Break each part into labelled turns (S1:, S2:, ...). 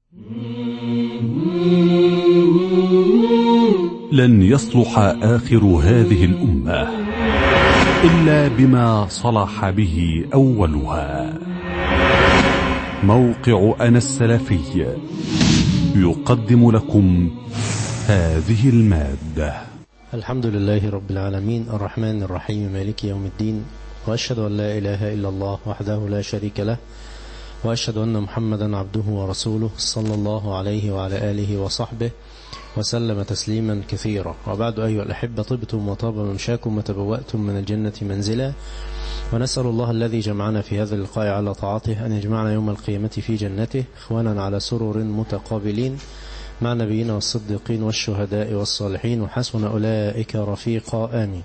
S1: لن يصلح آخر هذه الأمة إلا بما صلح به أولها. موقع أنا السلفي يقدم لكم هذه المادة.
S2: الحمد لله رب العالمين الرحمن الرحيم مالك يوم الدين، وأشهد أن لا إله إلا الله وحده لا شريك له، وأشهد أن محمدا عبده ورسوله صلى الله عليه وعلى آله وصحبه وسلم تسليما كثيرا. وبعد أيها الأحبة، طبتم وطاب ممشاكم وتبوأتم من الجنة منزلا، ونسأل الله الذي جمعنا في هذا اللقاء على طاعته أن يجمعنا يوم القيامة في جنته إخوانا على سرر متقابلين مع نبينا والصديقين والشهداء والصالحين، وحسن أولئك رفيقا، آمين.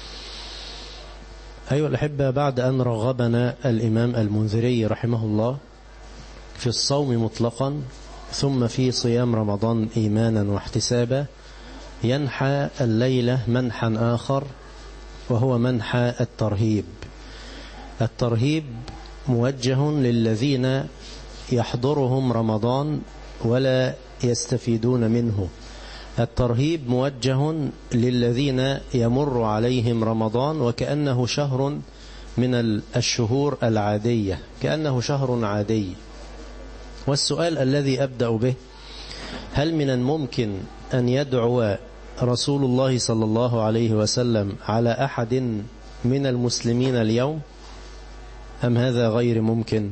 S2: أيها الأحبة، بعد أن رغبنا الإمام المنذري رحمه الله في الصوم مطلقا ثم في صيام رمضان إيمانا واحتسابا، ينحى الليلة منحا آخر، وهو منحى الترهيب. الترهيب موجه للذين يحضرهم رمضان ولا يستفيدون منه. الترهيب موجه للذين يمر عليهم رمضان وكأنه شهر من الشهور العادية، كأنه شهر عادي. والسؤال الذي أبدأ به: هل من الممكن أن يدعو رسول الله صلى الله عليه وسلم على أحد من المسلمين اليوم، أم هذا غير ممكن؟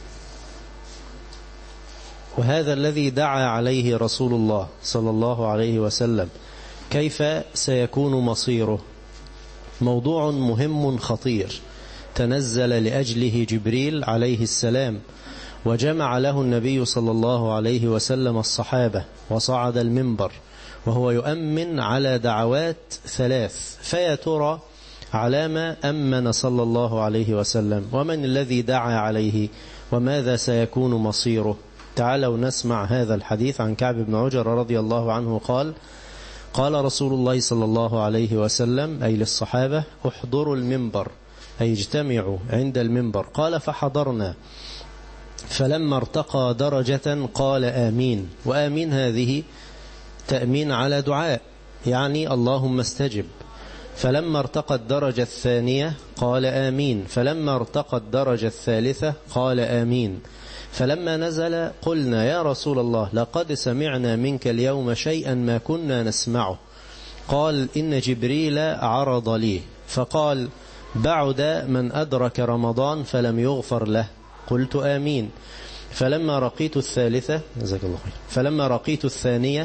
S2: وهذا الذي دعا عليه رسول الله صلى الله عليه وسلم كيف سيكون مصيره؟ موضوع مهم خطير تنزل لأجله جبريل عليه السلام، وجمع له النبي صلى الله عليه وسلم الصحابة، وصعد المنبر وهو يؤمن على دعوات ثلاث، فيا ترى على ما أمن صلى الله عليه وسلم، ومن الذي دعا عليه، وماذا سيكون مصيره؟ تعالوا نسمع هذا الحديث عن كعب بن عجر رضي الله عنه قال: قال رسول الله صلى الله عليه وسلم، أي للصحابة: احضروا المنبر، أي اجتمعوا عند المنبر. قال: فحضرنا، فلما ارتقى درجة قال آمين. وآمين هذه تأمين على دعاء، يعني اللهم استجب. فلما ارتقى الدرجة الثانية قال آمين. فلما ارتقى الدرجة الثالثة قال آمين. فلما نزل قلنا: يا رسول الله، لقد سمعنا منك اليوم شيئا ما كنا نسمعه. قال: إن جبريل عرض لي فقال: بعد من أدرك رمضان فلم يغفر له. قلت آمين. فلما رقيت الثالثة، جزاك الله خير، فلما رقيت الثانية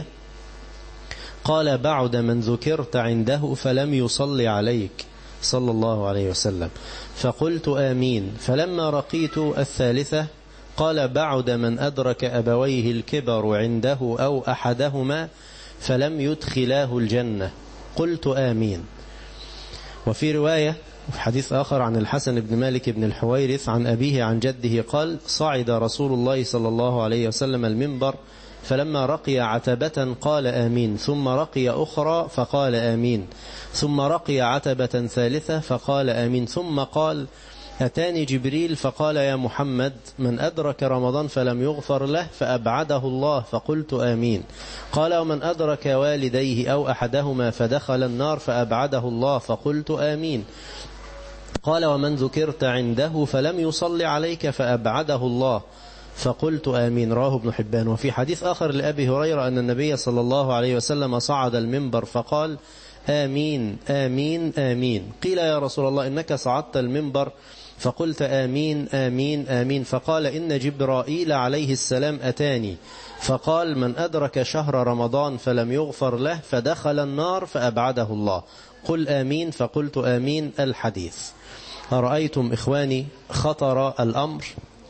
S2: قال: بعد من ذكرت عنده فلم يصلي عليك صلى الله عليه وسلم. فقلت آمين. فلما رقيت الثالثة قال: بعد من أدرك أبويه الكبر عنده أو أحدهما فلم يدخلاه الجنة. قلت آمين. وفي رواية في حديث آخر عن الحسن بن مالك بن الحويرث عن أبيه عن جده قال: صعد رسول الله صلى الله عليه وسلم المنبر، فلما رقي عتبة قال آمين، ثم رقي أخرى فقال آمين، ثم رقي عتبة ثالثة فقال آمين، ثم قال: أتاني جبريل فقال: يا محمد، من أدرك رمضان فلم يغفر له فأبعده الله. فقلت آمين. قال: ومن أدرك والديه أو أحدهما فدخل النار فأبعده الله. فقلت آمين. قال: ومن ذكرت عنده فلم يصلي عليك فأبعده الله. فقلت آمين. رواه ابن حبان. وفي حديث آخر لأبي هريرة أن النبي صلى الله عليه وسلم صعد المنبر فقال: آمين آمين آمين. قيل: يا رسول الله، إنك صعدت المنبر فقلت آمين آمين آمين. فقال: إن جبرائيل عليه السلام أتاني فقال: من أدرك شهر رمضان فلم يغفر له فدخل النار فأبعده الله. قل آمين. فقلت آمين. الحديث. أرأيتم إخواني خطر الأمر؟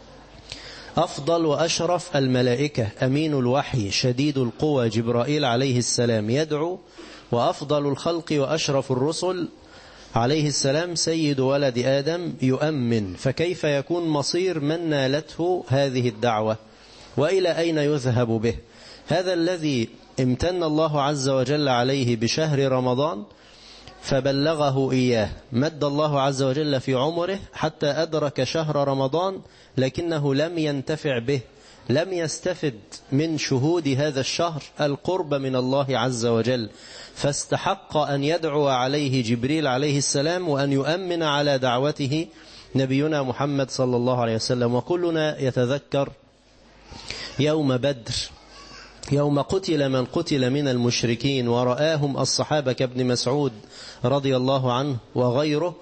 S2: أفضل وأشرف الملائكة أمين الوحي شديد القوى جبرائيل عليه السلام يدعو، وأفضل الخلق وأشرف الرسل عليه السلام سيد ولد آدم يؤمن. فكيف يكون مصير من نالته هذه الدعوة؟ وإلى أين يذهب به؟ هذا الذي امتن الله عز وجل عليه بشهر رمضان فبلغه إياه، مد الله عز وجل في عمره حتى أدرك شهر رمضان، لكنه لم ينتفع به، لم يستفد من شهود هذا الشهر القرب من الله عز وجل، فاستحق أن يدعو عليه جبريل عليه السلام وأن يؤمن على دعوته نبينا محمد صلى الله عليه وسلم. وكلنا يتذكر يوم بدر، يوم قتل من قتل من المشركين ورآهم الصحابة كابن مسعود رضي الله عنه وغيره،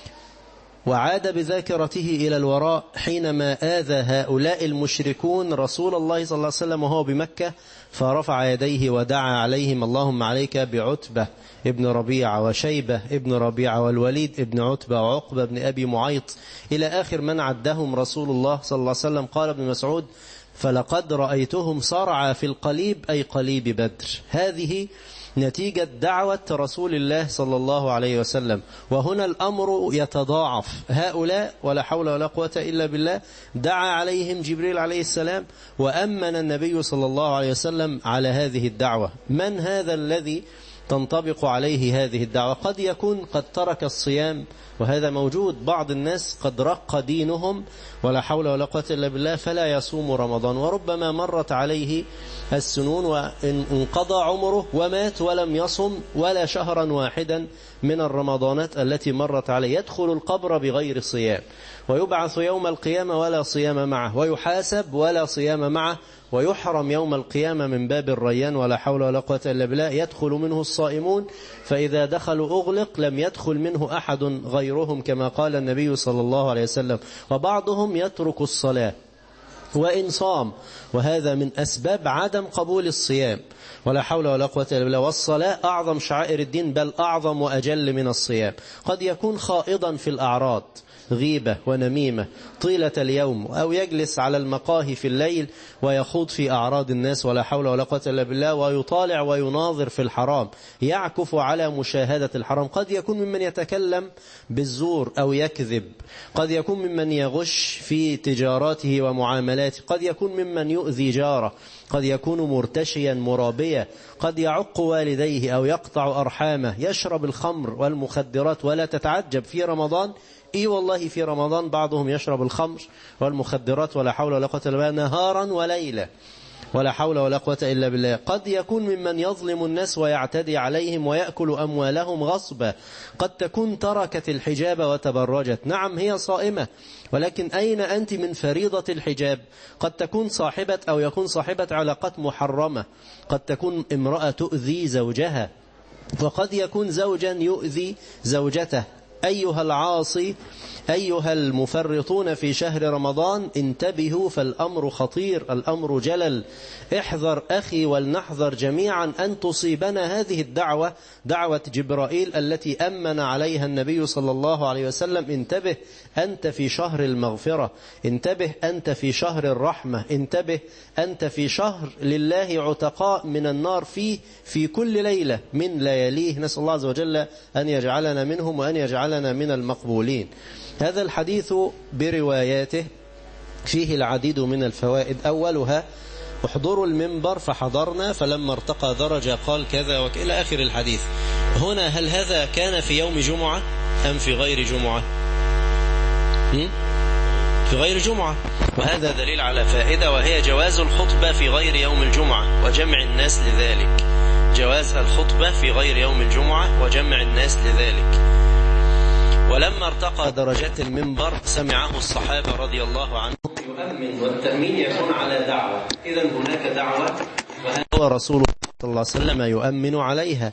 S2: وعاد بذاكرته إلى الوراء حينما آذى هؤلاء المشركون رسول الله صلى الله عليه وسلم وهو بمكة، فرفع يديه ودعا عليهم: اللهم عليك بعتبة ابن ربيعة وشيبة ابن ربيعة والوليد ابن عتبة وعقبة ابن أبي معيط إلى آخر من عدهم رسول الله صلى الله عليه وسلم. قال ابن مسعود: فلقد رأيتهم صرعى في القليب، أي قليب بدر. هذه نتيجة دعوة رسول الله صلى الله عليه وسلم. وهنا الأمر يتضاعف، هؤلاء ولا حول ولا قوة إلا بالله دعا عليهم جبريل عليه السلام وأمن النبي صلى الله عليه وسلم على هذه الدعوة. من هذا الذي تنطبق عليه هذه الدعوة؟ قد يكون قد ترك الصيام، وهذا موجود، بعض الناس قد رق دينهم ولا حول ولا قوة إلا بالله فلا يصوم رمضان، وربما مرت عليه السنون وانقضى عمره ومات ولم يصم ولا شهرا واحدا من الرمضانات التي مرت عليه، يدخل القبر بغير صيام، ويبعث يوم القيامة ولا صيام معه، ويحاسب ولا صيام معه، ويحرم يوم القيامة من باب الريان ولا حول ولا قوة إلا بالله. يدخل منه الصائمون، فإذا دخلوا أغلق، لم يدخل منه أحد غيرهم كما قال النبي صلى الله عليه وسلم. وبعضهم يترك الصلاة وإن صام، وهذا من أسباب عدم قبول الصيام ولا حول ولا قوة إلا بالله. والصلاة أعظم شعائر الدين، بل أعظم وأجل من الصيام. قد يكون خائضا في الأعراض، غيبة ونميمة طيلة اليوم، أو يجلس على المقاهي في الليل ويخوض في أعراض الناس ولا حول ولا قوة إلا بالله، ويطالع ويناظر في الحرام، يعكف على مشاهدة الحرام. قد يكون ممن يتكلم بالزور أو يكذب، قد يكون ممن يغش في تجاراته ومعاملاته، قد يكون ممن يؤذي جاره، قد يكون مرتشيا مرابيا، قد يعق والديه أو يقطع أرحامه، يشرب الخمر والمخدرات. ولا تتعجب في رمضان، والله في رمضان بعضهم يشرب الخمر والمخدرات ولا حول ولا قوة إلا بالله نهارا وليلة ولا حول ولا قوة إلا بالله. قد يكون ممن يظلم الناس ويعتدي عليهم ويأكل أموالهم غصبا. قد تكون تركت الحجاب وتبرجت، نعم هي صائمة، ولكن أين أنت من فريضة الحجاب؟ قد تكون صاحبة أو يكون صاحبة علاقات محرمة، قد تكون امرأة تؤذي زوجها، وقد يكون زوجا يؤذي زوجته. أيها العاصي، أيها المفرطون في شهر رمضان، انتبهوا، فالأمر خطير، الأمر جلل. احذر أخي ولنحذر جميعا أن تصيبنا هذه الدعوة، دعوة جبرائيل التي أمن عليها النبي صلى الله عليه وسلم. انتبه، أنت في شهر المغفرة، انتبه، أنت في شهر الرحمة، انتبه، أنت في شهر لله عتقاء من النار فيه في كل ليلة من لياليه. نسأل الله عز وجل أن يجعلنا منهم وأن يجعلنا من المقبولين. هذا الحديث برواياته فيه العديد من الفوائد. أولها: احضروا المنبر فحضرنا، فلما ارتقى درجة قال كذا إلى آخر الحديث. هنا هل هذا كان في يوم جمعة أم في غير جمعة؟ في غير جمعة، وهذا دليل على فائدة، وهي جواز الخطبة في غير يوم الجمعة وجمع الناس لذلك. جواز الخطبة في غير يوم الجمعة وجمع الناس لذلك. ولما ارتقى درجات المنبر سمعه الصحابة رضي الله عنهم يؤمن، والتأمين يكون على دعوة، إذن هناك دعوة وهو رسول الله صلى الله عليه وسلم يؤمن عليها،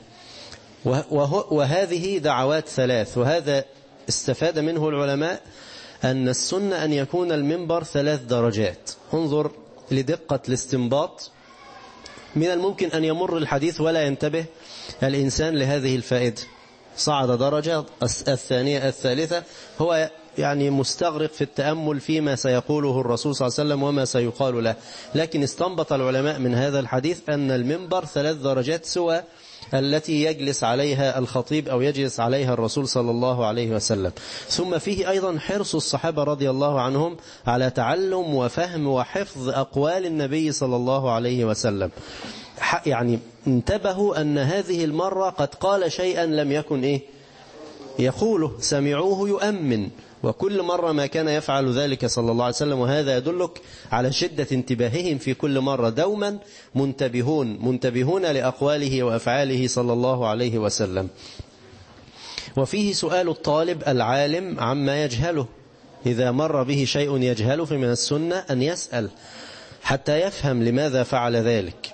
S2: وهذه دعوات ثلاث. وهذا استفاد منه العلماء أن السنة أن يكون المنبر 3 درجات. انظر لدقة الاستنباط، من الممكن أن يمر الحديث ولا ينتبه الإنسان لهذه الفائدة. صعد درجة، الثانية، الثالثة، هو يعني مستغرق في التأمل فيما سيقوله الرسول صلى الله عليه وسلم وما سيقال له. لكن استنبط العلماء من هذا الحديث أن المنبر 3 درجات سوى التي يجلس عليها الخطيب أو يجلس عليها الرسول صلى الله عليه وسلم. ثم فيه أيضا حرص الصحابة رضي الله عنهم على تعلم وفهم وحفظ أقوال النبي صلى الله عليه وسلم. يعني انتبهوا أن هذه المرة قد قال شيئا لم يكن يقوله، سمعوه يؤمن، وكل مرة ما كان يفعل ذلك صلى الله عليه وسلم، وهذا يدلك على شدة انتباههم في كل مرة، دوما منتبهون لأقواله وأفعاله صلى الله عليه وسلم. وفيه سؤال الطالب العالم عما يجهله، إذا مر به شيء يجهله فمن السنة أن يسأل حتى يفهم لماذا فعل ذلك.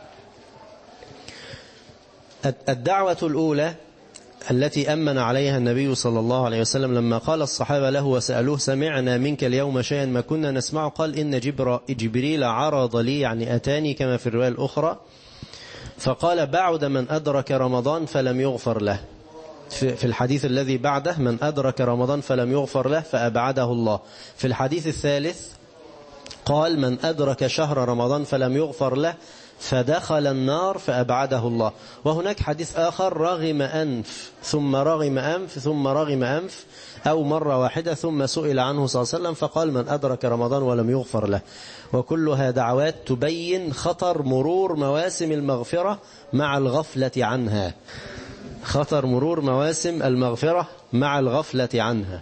S2: الدعوة الأولى التي أمن عليها النبي صلى الله عليه وسلم لما قال الصحابة له وسألوه سمعنا منك اليوم شيئا ما كنا نسمعه، قال إن جبريل عرض لي، يعني أتاني كما في الرواية الأخرى، فقال بعد من أدرك رمضان فلم يغفر له. في الحديث الذي بعده من أدرك رمضان فلم يغفر له فأبعده الله. في الحديث الثالث قال من أدرك شهر رمضان فلم يغفر له فدخل النار فأبعده الله. وهناك حديث آخر رغم أنف ثم رغم أنف ثم رغم أنف، أو مرة واحدة ثم سئل عنه صلى الله عليه وسلم فقال من أدرك رمضان ولم يغفر له. وكلها دعوات تبين خطر مرور مواسم المغفرة مع الغفلة عنها، خطر مرور مواسم المغفرة مع الغفلة عنها.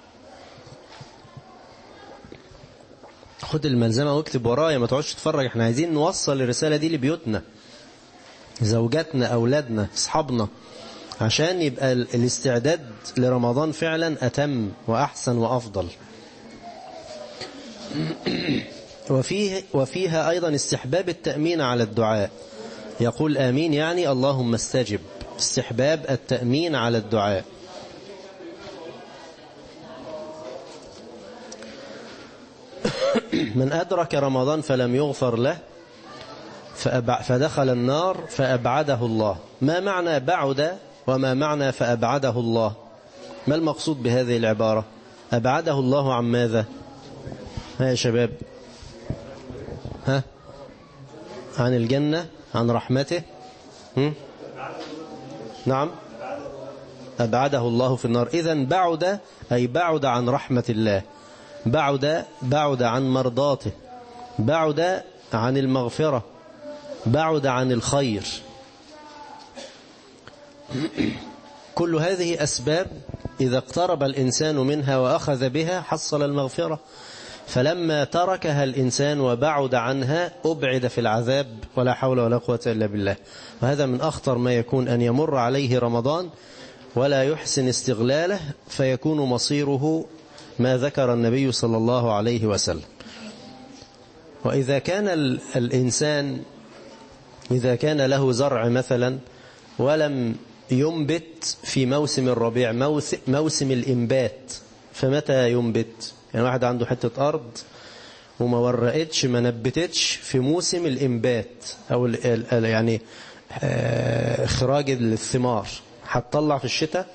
S2: خد الملزمة واكتب ورايا، ما تقعدش تتفرج، احنا عايزين نوصل الرسالة دي لبيوتنا، زوجاتنا، أولادنا، أصحابنا، عشان يبقى الاستعداد لرمضان فعلا أتم وأحسن وأفضل. وفيها أيضا استحباب التأمين على الدعاء، يقول آمين يعني اللهم استجب، استحباب التأمين على الدعاء. من أدرك رمضان فلم يغفر له فدخل النار فأبعده الله. ما معنى بعد وما معنى فأبعده الله؟ ما المقصود بهذه العبارة؟ أبعده الله عن ماذا؟ ها يا شباب، ها؟ عن الجنة، عن رحمته. نعم، أبعده الله في النار. إذن بعد أي بعد عن رحمة الله، بعد عن مرضاته، بعد عن المغفرة، بعد عن الخير. كل هذه أسباب إذا اقترب الإنسان منها وأخذ بها حصل المغفرة، فلما تركها الإنسان وبعد عنها أبعد في العذاب، ولا حول ولا قوة إلا بالله. وهذا من أخطر ما يكون، أن يمر عليه رمضان ولا يحسن استغلاله فيكون مصيره ما ذكر النبي صلى الله عليه وسلم. وإذا كان الإنسان إذا كان له زرع مثلا ولم ينبت في موسم الربيع، موسم الإنبات، فمتى ينبت؟ يعني واحد عنده حتة أرض وما ورقتش ما نبتتش في موسم الإنبات أو يعني إخراج الثمار، هتطلع في الشتاء؟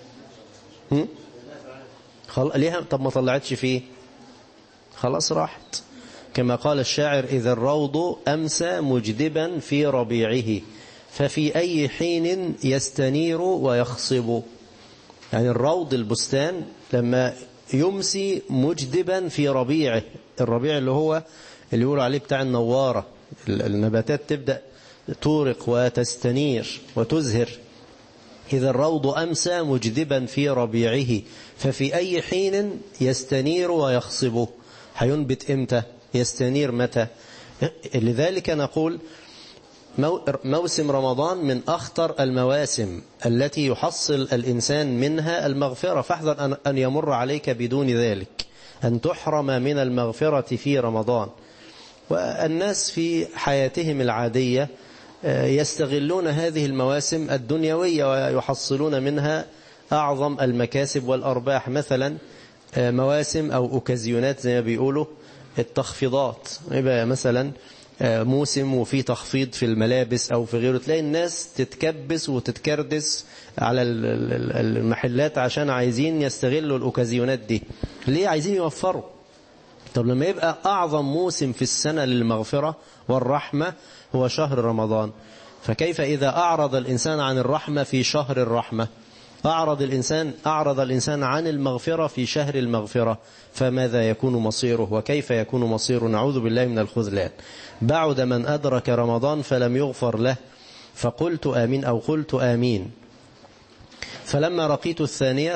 S2: ليها؟ طب ما طلعتش فيه، خلاص راحت. كما قال الشاعر إذا الروض أمسى مجدبا في ربيعه ففي أي حين يستنير ويخصب. يعني الروض البستان لما يمسي مجدبا في ربيعه، الربيع اللي هو اللي يقول عليه بتاع النوارة، النباتات تبدأ تورق وتستنير وتزهر. إذا الروض أمسى مجدبا في ربيعه ففي أي حين يستنير ويخصب. هينبت إمتى؟ يستنير متى؟ لذلك نقول موسم رمضان من أخطر المواسم التي يحصل الإنسان منها المغفرة، فاحذر أن يمر عليك بدون ذلك، أن تحرم من المغفرة في رمضان. والناس في حياتهم العادية يستغلون هذه المواسم الدنيوية ويحصلون منها أعظم المكاسب والأرباح. مثلا مواسم أو أوكازيونات زي ما بيقولوا، التخفيضات، يبقى مثلا موسم وفي تخفيض في الملابس أو في غيره، تلاقي الناس تتكبس وتتكردس على المحلات عشان عايزين يستغلوا الأوكازيونات دي. ليه؟ عايزين يوفروا. طب لما يبقى أعظم موسم في السنة للمغفرة والرحمة هو شهر رمضان، فكيف إذا أعرض الإنسان عن الرحمة في شهر الرحمة، أعرض الإنسان عن المغفرة في شهر المغفرة، فماذا يكون مصيره وكيف يكون مصيره؟ نعوذ بالله من الخذلان. بعد من أدرك رمضان فلم يغفر له فقلت آمين أو قلت آمين. فلما رقيت الثانية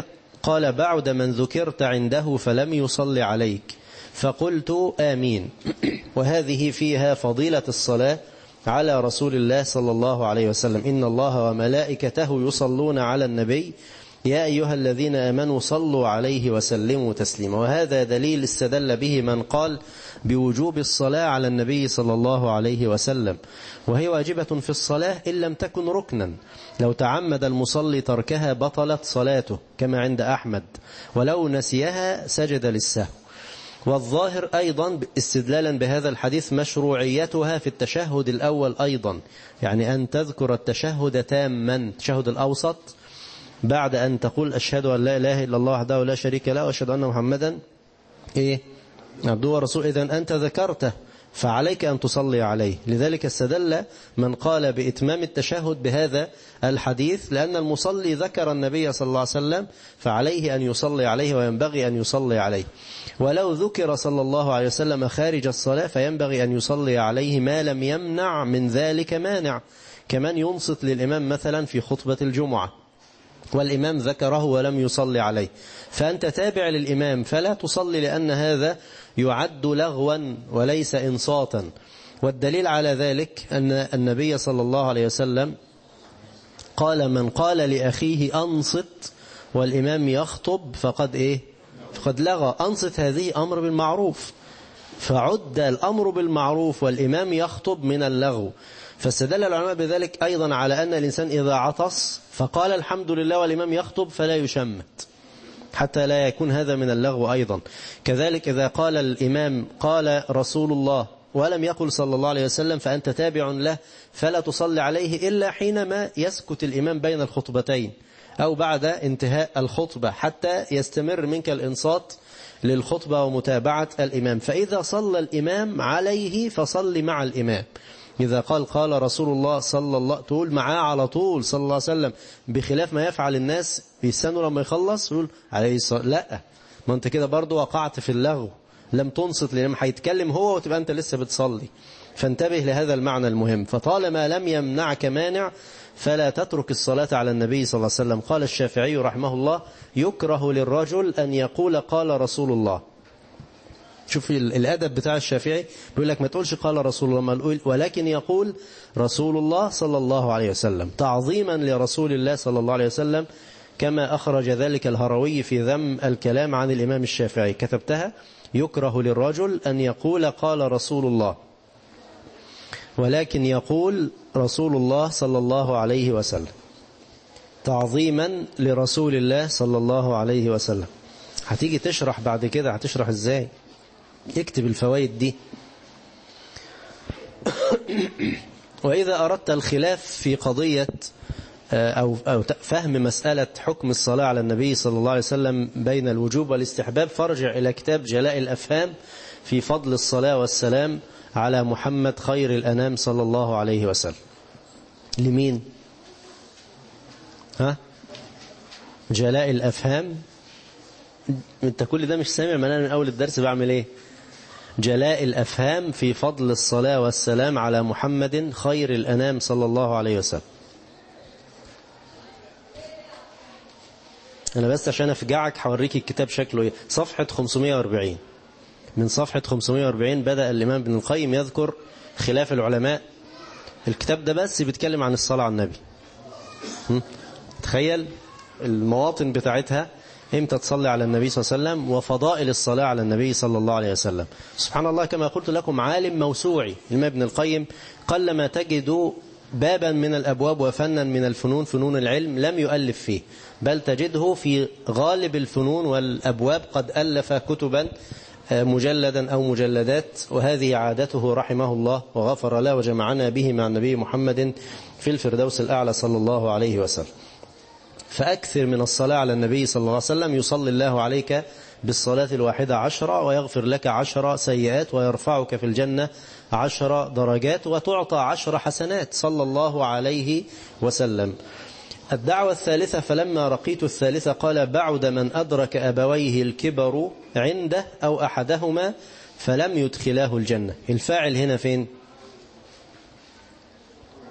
S2: قال بعد من ذكرت عنده فلم يصلي عليك فقلت آمين. وهذه فيها فضيلة الصلاة على رسول الله صلى الله عليه وسلم. إن الله وملائكته يصلون على النبي يا أيها الذين آمنوا صلوا عليه وسلموا تسليما. وهذا دليل استدل به من قال بوجوب الصلاة على النبي صلى الله عليه وسلم، وهي واجبة في الصلاة إن لم تكن ركنا. لو تعمد المصلي تركها بطلت صلاته كما عند أحمد، ولو نسيها سجد للسهو. والظاهر أيضا استدلالا بهذا الحديث مشروعيتها في التشهد الأول أيضا، يعني أن تذكر التشهد تاما، التشهد الأوسط، بعد أن تقول أشهد أن لا إله إلا الله وحده لا شريك له وأشهد أن محمدا عبده ورسوله. إذن أنت ذكرته فعليك أن تصلي عليه. لذلك استدل من قال بإتمام التشهد بهذا الحديث، لأن المصلي ذكر النبي صلى الله عليه وسلم فعليه أن يصلي عليه وينبغي أن يصلي عليه. ولو ذكر صلى الله عليه وسلم خارج الصلاة فينبغي أن يصلي عليه ما لم يمنع من ذلك مانع، كمن ينصت للإمام مثلا في خطبة الجمعة والإمام ذكره ولم يصلي عليه، فأنت تابع للإمام فلا تصلي، لأن هذا يعد لغوا وليس إنصاتا. والدليل على ذلك أن النبي صلى الله عليه وسلم قال من قال لأخيه أنصت والإمام يخطب فقد فقد لغى. أنصت هذه أمر بالمعروف، فعد الأمر بالمعروف والإمام يخطب من اللغو. فاستدل العلماء بذلك أيضا على أن الإنسان إذا عطس فقال الحمد لله والإمام يخطب فلا يشمت، حتى لا يكون هذا من اللغو أيضا. كذلك إذا قال الإمام قال رسول الله ولم يقل صلى الله عليه وسلم فأنت تابع له فلا تصلي عليه إلا حينما يسكت الإمام بين الخطبتين أو بعد انتهاء الخطبة، حتى يستمر منك الإنصات للخطبة ومتابعة الإمام. فإذا صلى الإمام عليه فصل مع الإمام. إذا قال رسول الله صلى الله تقول معاه على طول صلى الله عليه وسلم، بخلاف ما يفعل الناس بيستنوا لما يخلص يقول عليه الصلاة. لا، ما أنت كده برضو وقعت في اللغو، لم تنصت لما هيتكلم هو وتبقى أنت لسه بتصلي. فانتبه لهذا المعنى المهم. فطالما لم يمنعك مانع فلا تترك الصلاة على النبي صلى الله عليه وسلم. قال الشافعي رحمه الله يكره للرجل أن يقول قال رسول الله. شوف الأدب بتاع الشافعي، بيقول لك ما تقولش قال رسول الله، ولكن يقول رسول الله صلى الله عليه وسلم تعظيما لرسول الله صلى الله عليه وسلم، كما أخرج ذلك الهروي في ذم الكلام عن الإمام الشافعي، كتبتها يكره للرجل أن يقول قال رسول الله، ولكن يقول رسول الله صلى الله عليه وسلم تعظيما لرسول الله صلى الله عليه وسلم. هتيجي تشرح بعد كده، هتشرح ازاي؟ اكتب الفوائد دي. وإذا أردت الخلاف في قضية أو فهم مسألة حكم الصلاة على النبي صلى الله عليه وسلم بين الوجوب والاستحباب، فارجع إلى كتاب جلاء الأفهام في فضل الصلاة والسلام على محمد خير الأنام صلى الله عليه وسلم. لمين؟ جلاء الأفهام. انت كل ده مش سامع؟ ما انا من اول الدرس بعمل ايه؟ جلاء الأفهام في فضل الصلاة والسلام على محمد خير الأنام صلى الله عليه وسلم. أنا بس عشان أفجعك حوريك الكتاب شكله إيه. صفحة 540. من صفحة 540 بدأ الإمام ابن القيم يذكر خلاف العلماء. الكتاب ده بس بيتكلم عن الصلاة على النبي. تخيل المواطن بتاعتها، امتى تصلي على النبي صلى الله عليه وسلم وفضائل الصلاة على النبي صلى الله عليه وسلم. سبحان الله، كما قلت لكم عالم موسوعي. الإمام ابن القيم قلما تجد بابا من الأبواب وفنا من الفنون، فنون العلم، لم يؤلف فيه، بل تجده في غالب الفنون والأبواب قد ألف كتبا مجلدا أو مجلدات، وهذه عادته رحمه الله وغفر له وجمعنا به مع النبي محمد في الفردوس الأعلى صلى الله عليه وسلم. فأكثر من الصلاة على النبي صلى الله عليه وسلم، يصلي الله عليك بالصلاة الواحدة 10 ويغفر لك 10 سيئات ويرفعك في الجنة 10 درجات وتعطى 10 حسنات صلى الله عليه وسلم. الدعوة الثالثة: فلما رقيت الثالثة قال بعد من أدرك أبويه الكبر عنده أو أحدهما فلم يدخلاه الجنة. الفاعل هنا فين؟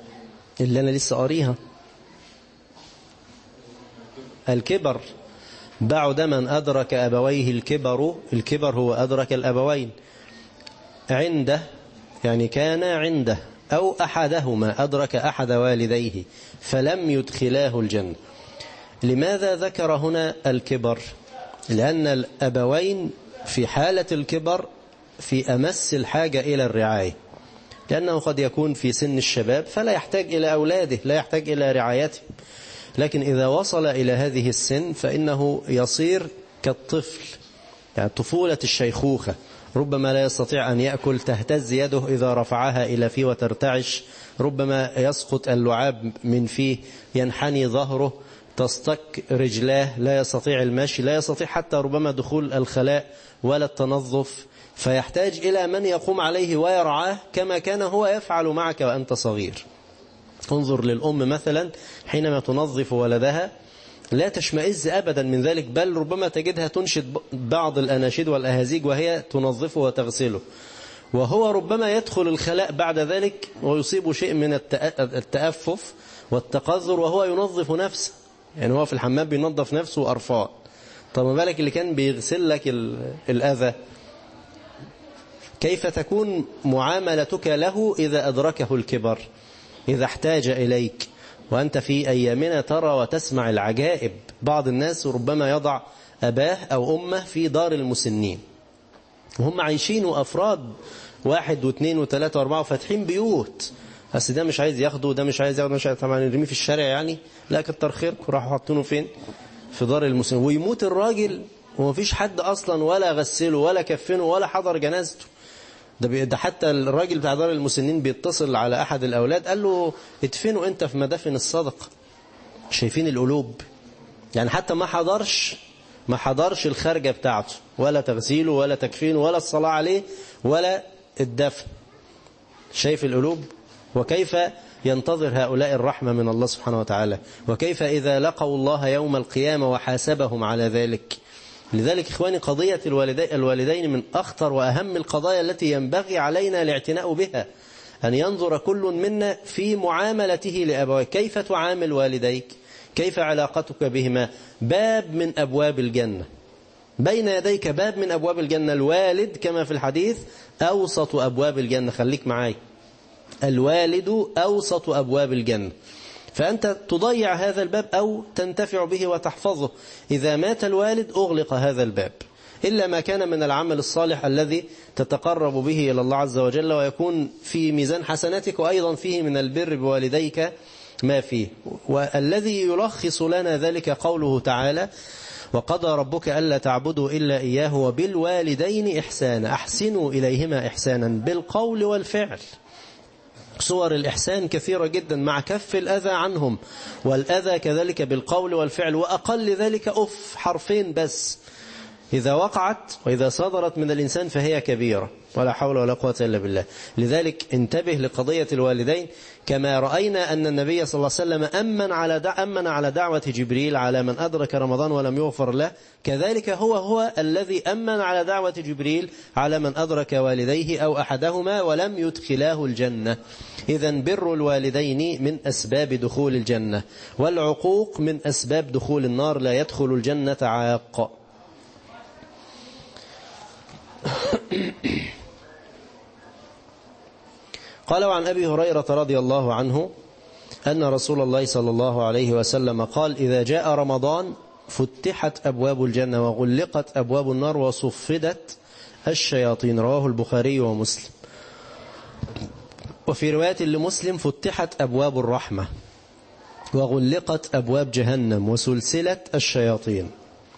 S2: اللي أنا لسه قاريها، الكبر. بعد من أدرك أبويه الكبر هو أدرك الأبوين عنده، يعني كان عنده، أو أحدهما أدرك أحد والديه فلم يدخلاه الجنة. لماذا ذكر هنا الكبر؟ لأن الأبوين في حالة الكبر في أمس الحاجة إلى الرعاية، لأنه قد يكون في سن الشباب فلا يحتاج إلى أولاده، لا يحتاج إلى رعايته، لكن إذا وصل إلى هذه السن فإنه يصير كالطفل، يعني طفولة الشيخوخة، ربما لا يستطيع أن يأكل، تهتز يده إذا رفعها إلى فيه وترتعش، ربما يسقط اللعاب من فيه، ينحني ظهره، تصطك رجلاه، لا يستطيع المشي، لا يستطيع حتى ربما دخول الخلاء ولا التنظف، فيحتاج إلى من يقوم عليه ويرعاه كما كان هو يفعل معك وأنت صغير. انظر للأم مثلا حينما تنظف ولدها لا تشمئز أبدا من ذلك، بل ربما تجدها تنشد بعض الأناشيد والأهازيج وهي تنظفه وتغسله، وهو ربما يدخل الخلاء بعد ذلك ويصيب شيء من التأفف والتقذر وهو ينظف نفسه، يعني هو في الحمام بينظف نفسه وأرفاه، طب ما بالك اللي كان بيغسل لك الأذى؟ كيف تكون معاملتك له إذا أدركه الكبر، إذا احتاج إليك وأنت في أيامنا ترى وتسمع العجائب؟ بعض الناس ربما يضع أباه أو أمه في دار المسنين وهم عايشين وأفراد 1 و2 و3 و4 فاتحين بيوت، بس ده مش عايز ياخده، ده مش عايز ياخده، مش عايز طبعا يرميه في الشارع، يعني لا كتر خيركم، راحوا حاطينه فين؟ في دار المسنين، ويموت الراجل ومفيش حد أصلا ولا غسله ولا كفنه ولا حضر جنازته. ده حتى الراجل بتاع دار المسنين بيتصل على أحد الأولاد قال له ادفنوا أنت في مدافن الصدقة. شايفين القلوب؟ يعني حتى ما حضرش الخارجة بتاعته، ولا تغسيله ولا تكفينه ولا الصلاة عليه ولا الدفن. شايف القلوب؟ وكيف ينتظر هؤلاء الرحمة من الله سبحانه وتعالى، وكيف إذا لقوا الله يوم القيامة وحاسبهم على ذلك. لذلك إخواني قضية الوالدين من أخطر وأهم القضايا التي ينبغي علينا الاعتناء بها، أن ينظر كل منا في معاملته لأبويك. كيف تعامل والديك؟ كيف علاقتك بهما؟ باب من أبواب الجنة، بين يديك باب من أبواب الجنة. الوالد كما في الحديث أوسط أبواب الجنة، خليك معاي، الوالد أوسط أبواب الجنة، فأنت تضيع هذا الباب أو تنتفع به وتحفظه. إذا مات الوالد أغلق هذا الباب، إلا ما كان من العمل الصالح الذي تتقرب به إلى الله عز وجل ويكون في ميزان حسناتك، وأيضا فيه من البر بوالديك ما فيه. والذي يلخص لنا ذلك قوله تعالى: وقضى ربك ألا تعبدوا إلا إياه وبالوالدين إحسانا، أحسنوا إليهما إحسانا بالقول والفعل. صور الإحسان كثيرة جدا مع كف الأذى عنهم، والأذى كذلك بالقول والفعل، وأقل ذلك حرفين بس، إذا وقعت وإذا صدرت من الإنسان فهي كبيرة، ولا حول ولا قوة إلا بالله. لذلك انتبه لقضية الوالدين، كما رأينا أن النبي صلى الله عليه وسلم أمن على دعوة جبريل على من أدرك رمضان ولم يغفر له، كذلك هو الذي أمن على دعوة جبريل على من أدرك والديه أو أحدهما ولم يدخلاه الجنة. إذن بر الوالدين من أسباب دخول الجنة، والعقوق من أسباب دخول النار، لا يدخل الجنة عاق. قال: وعن أبي هريرة رضي الله عنه أن رسول الله صلى الله عليه وسلم قال: إذا جاء رمضان فتحت أبواب الجنة وغلقت أبواب النار وصفدت الشياطين. رواه البخاري ومسلم. وفي رواية لمسلم: فتحت أبواب الرحمة وغلقت أبواب جهنم وسلسلة الشياطين.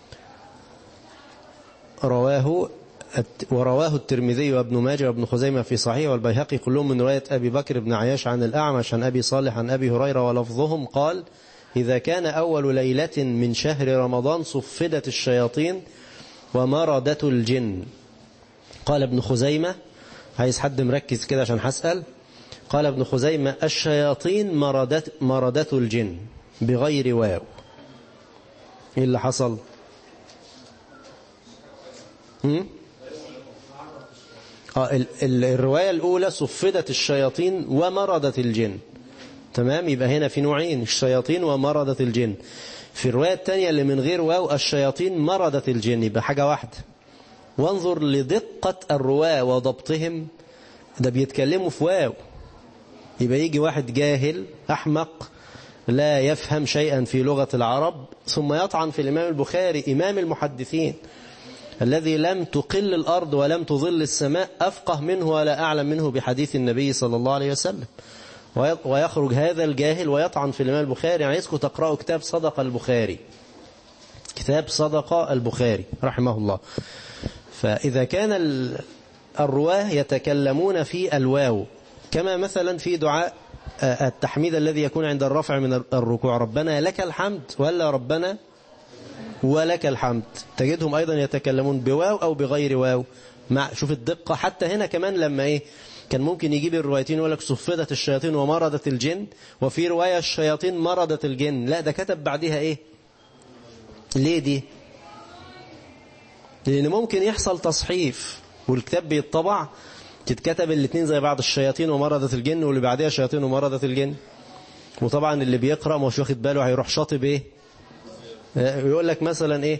S2: ورواه الترمذي وابن ماجه وابن خزيمة في صحيح، والبيهقي، كلهم من رواية أبي بكر بن عياش عن الأعمش عن أبي صالح عن أبي هريرة، ولفظهم قال: إذا كان أول ليلة من شهر رمضان صفدت الشياطين ومردت الجن. قال ابن خزيمة، عايز حد مركز كده عشان هسأل، قال ابن خزيمة: الشياطين مردت الجن بغير واو. إيه اللي حصل؟ الرواية الأولى صفدت الشياطين ومردت الجن، تمام؟ يبقى هنا في نوعين: الشياطين ومردت الجن. في الرواية الثانية اللي من غير واو الشياطين مردة الجن، بحاجة واحدة. وانظر لدقة الرواة وضبطهم، ده بيتكلموا في واو. يبقى يجي واحد جاهل أحمق لا يفهم شيئا في لغة العرب ثم يطعن في الإمام البخاري إمام المحدثين الذي لم تقل الأرض ولم تظل السماء، أفقه منه ولا أعلم منه بحديث النبي صلى الله عليه وسلم، ويخرج هذا الجاهل ويطعن في الإمام البخاري. عايزكم تقرأوا كتاب صدق البخاري، كتاب صدق البخاري رحمه الله. فإذا كان الرواه يتكلمون في الواو، كما مثلا في دعاء التحميد الذي يكون عند الرفع من الركوع، ربنا لك الحمد ولا ربنا ولك الحمد، تجدهم أيضا يتكلمون بواو أو بغير واو. شوف الدقة. حتى هنا كمان لما كان ممكن يجيب الروايتين يقول لك صفدت الشياطين ومرضت الجن، وفي رواية الشياطين مرضت الجن، لا ده كتب بعدها ليه دي؟ لأن ممكن يحصل تصحيف والكتاب بيتطبع تتكتب الاثنين زي بعض، الشياطين ومرضت الجن واللي بعدها الشياطين ومرضت الجن، وطبعا اللي بيقرأ مش واخد باله هيروح شاطب يقول لك مثلا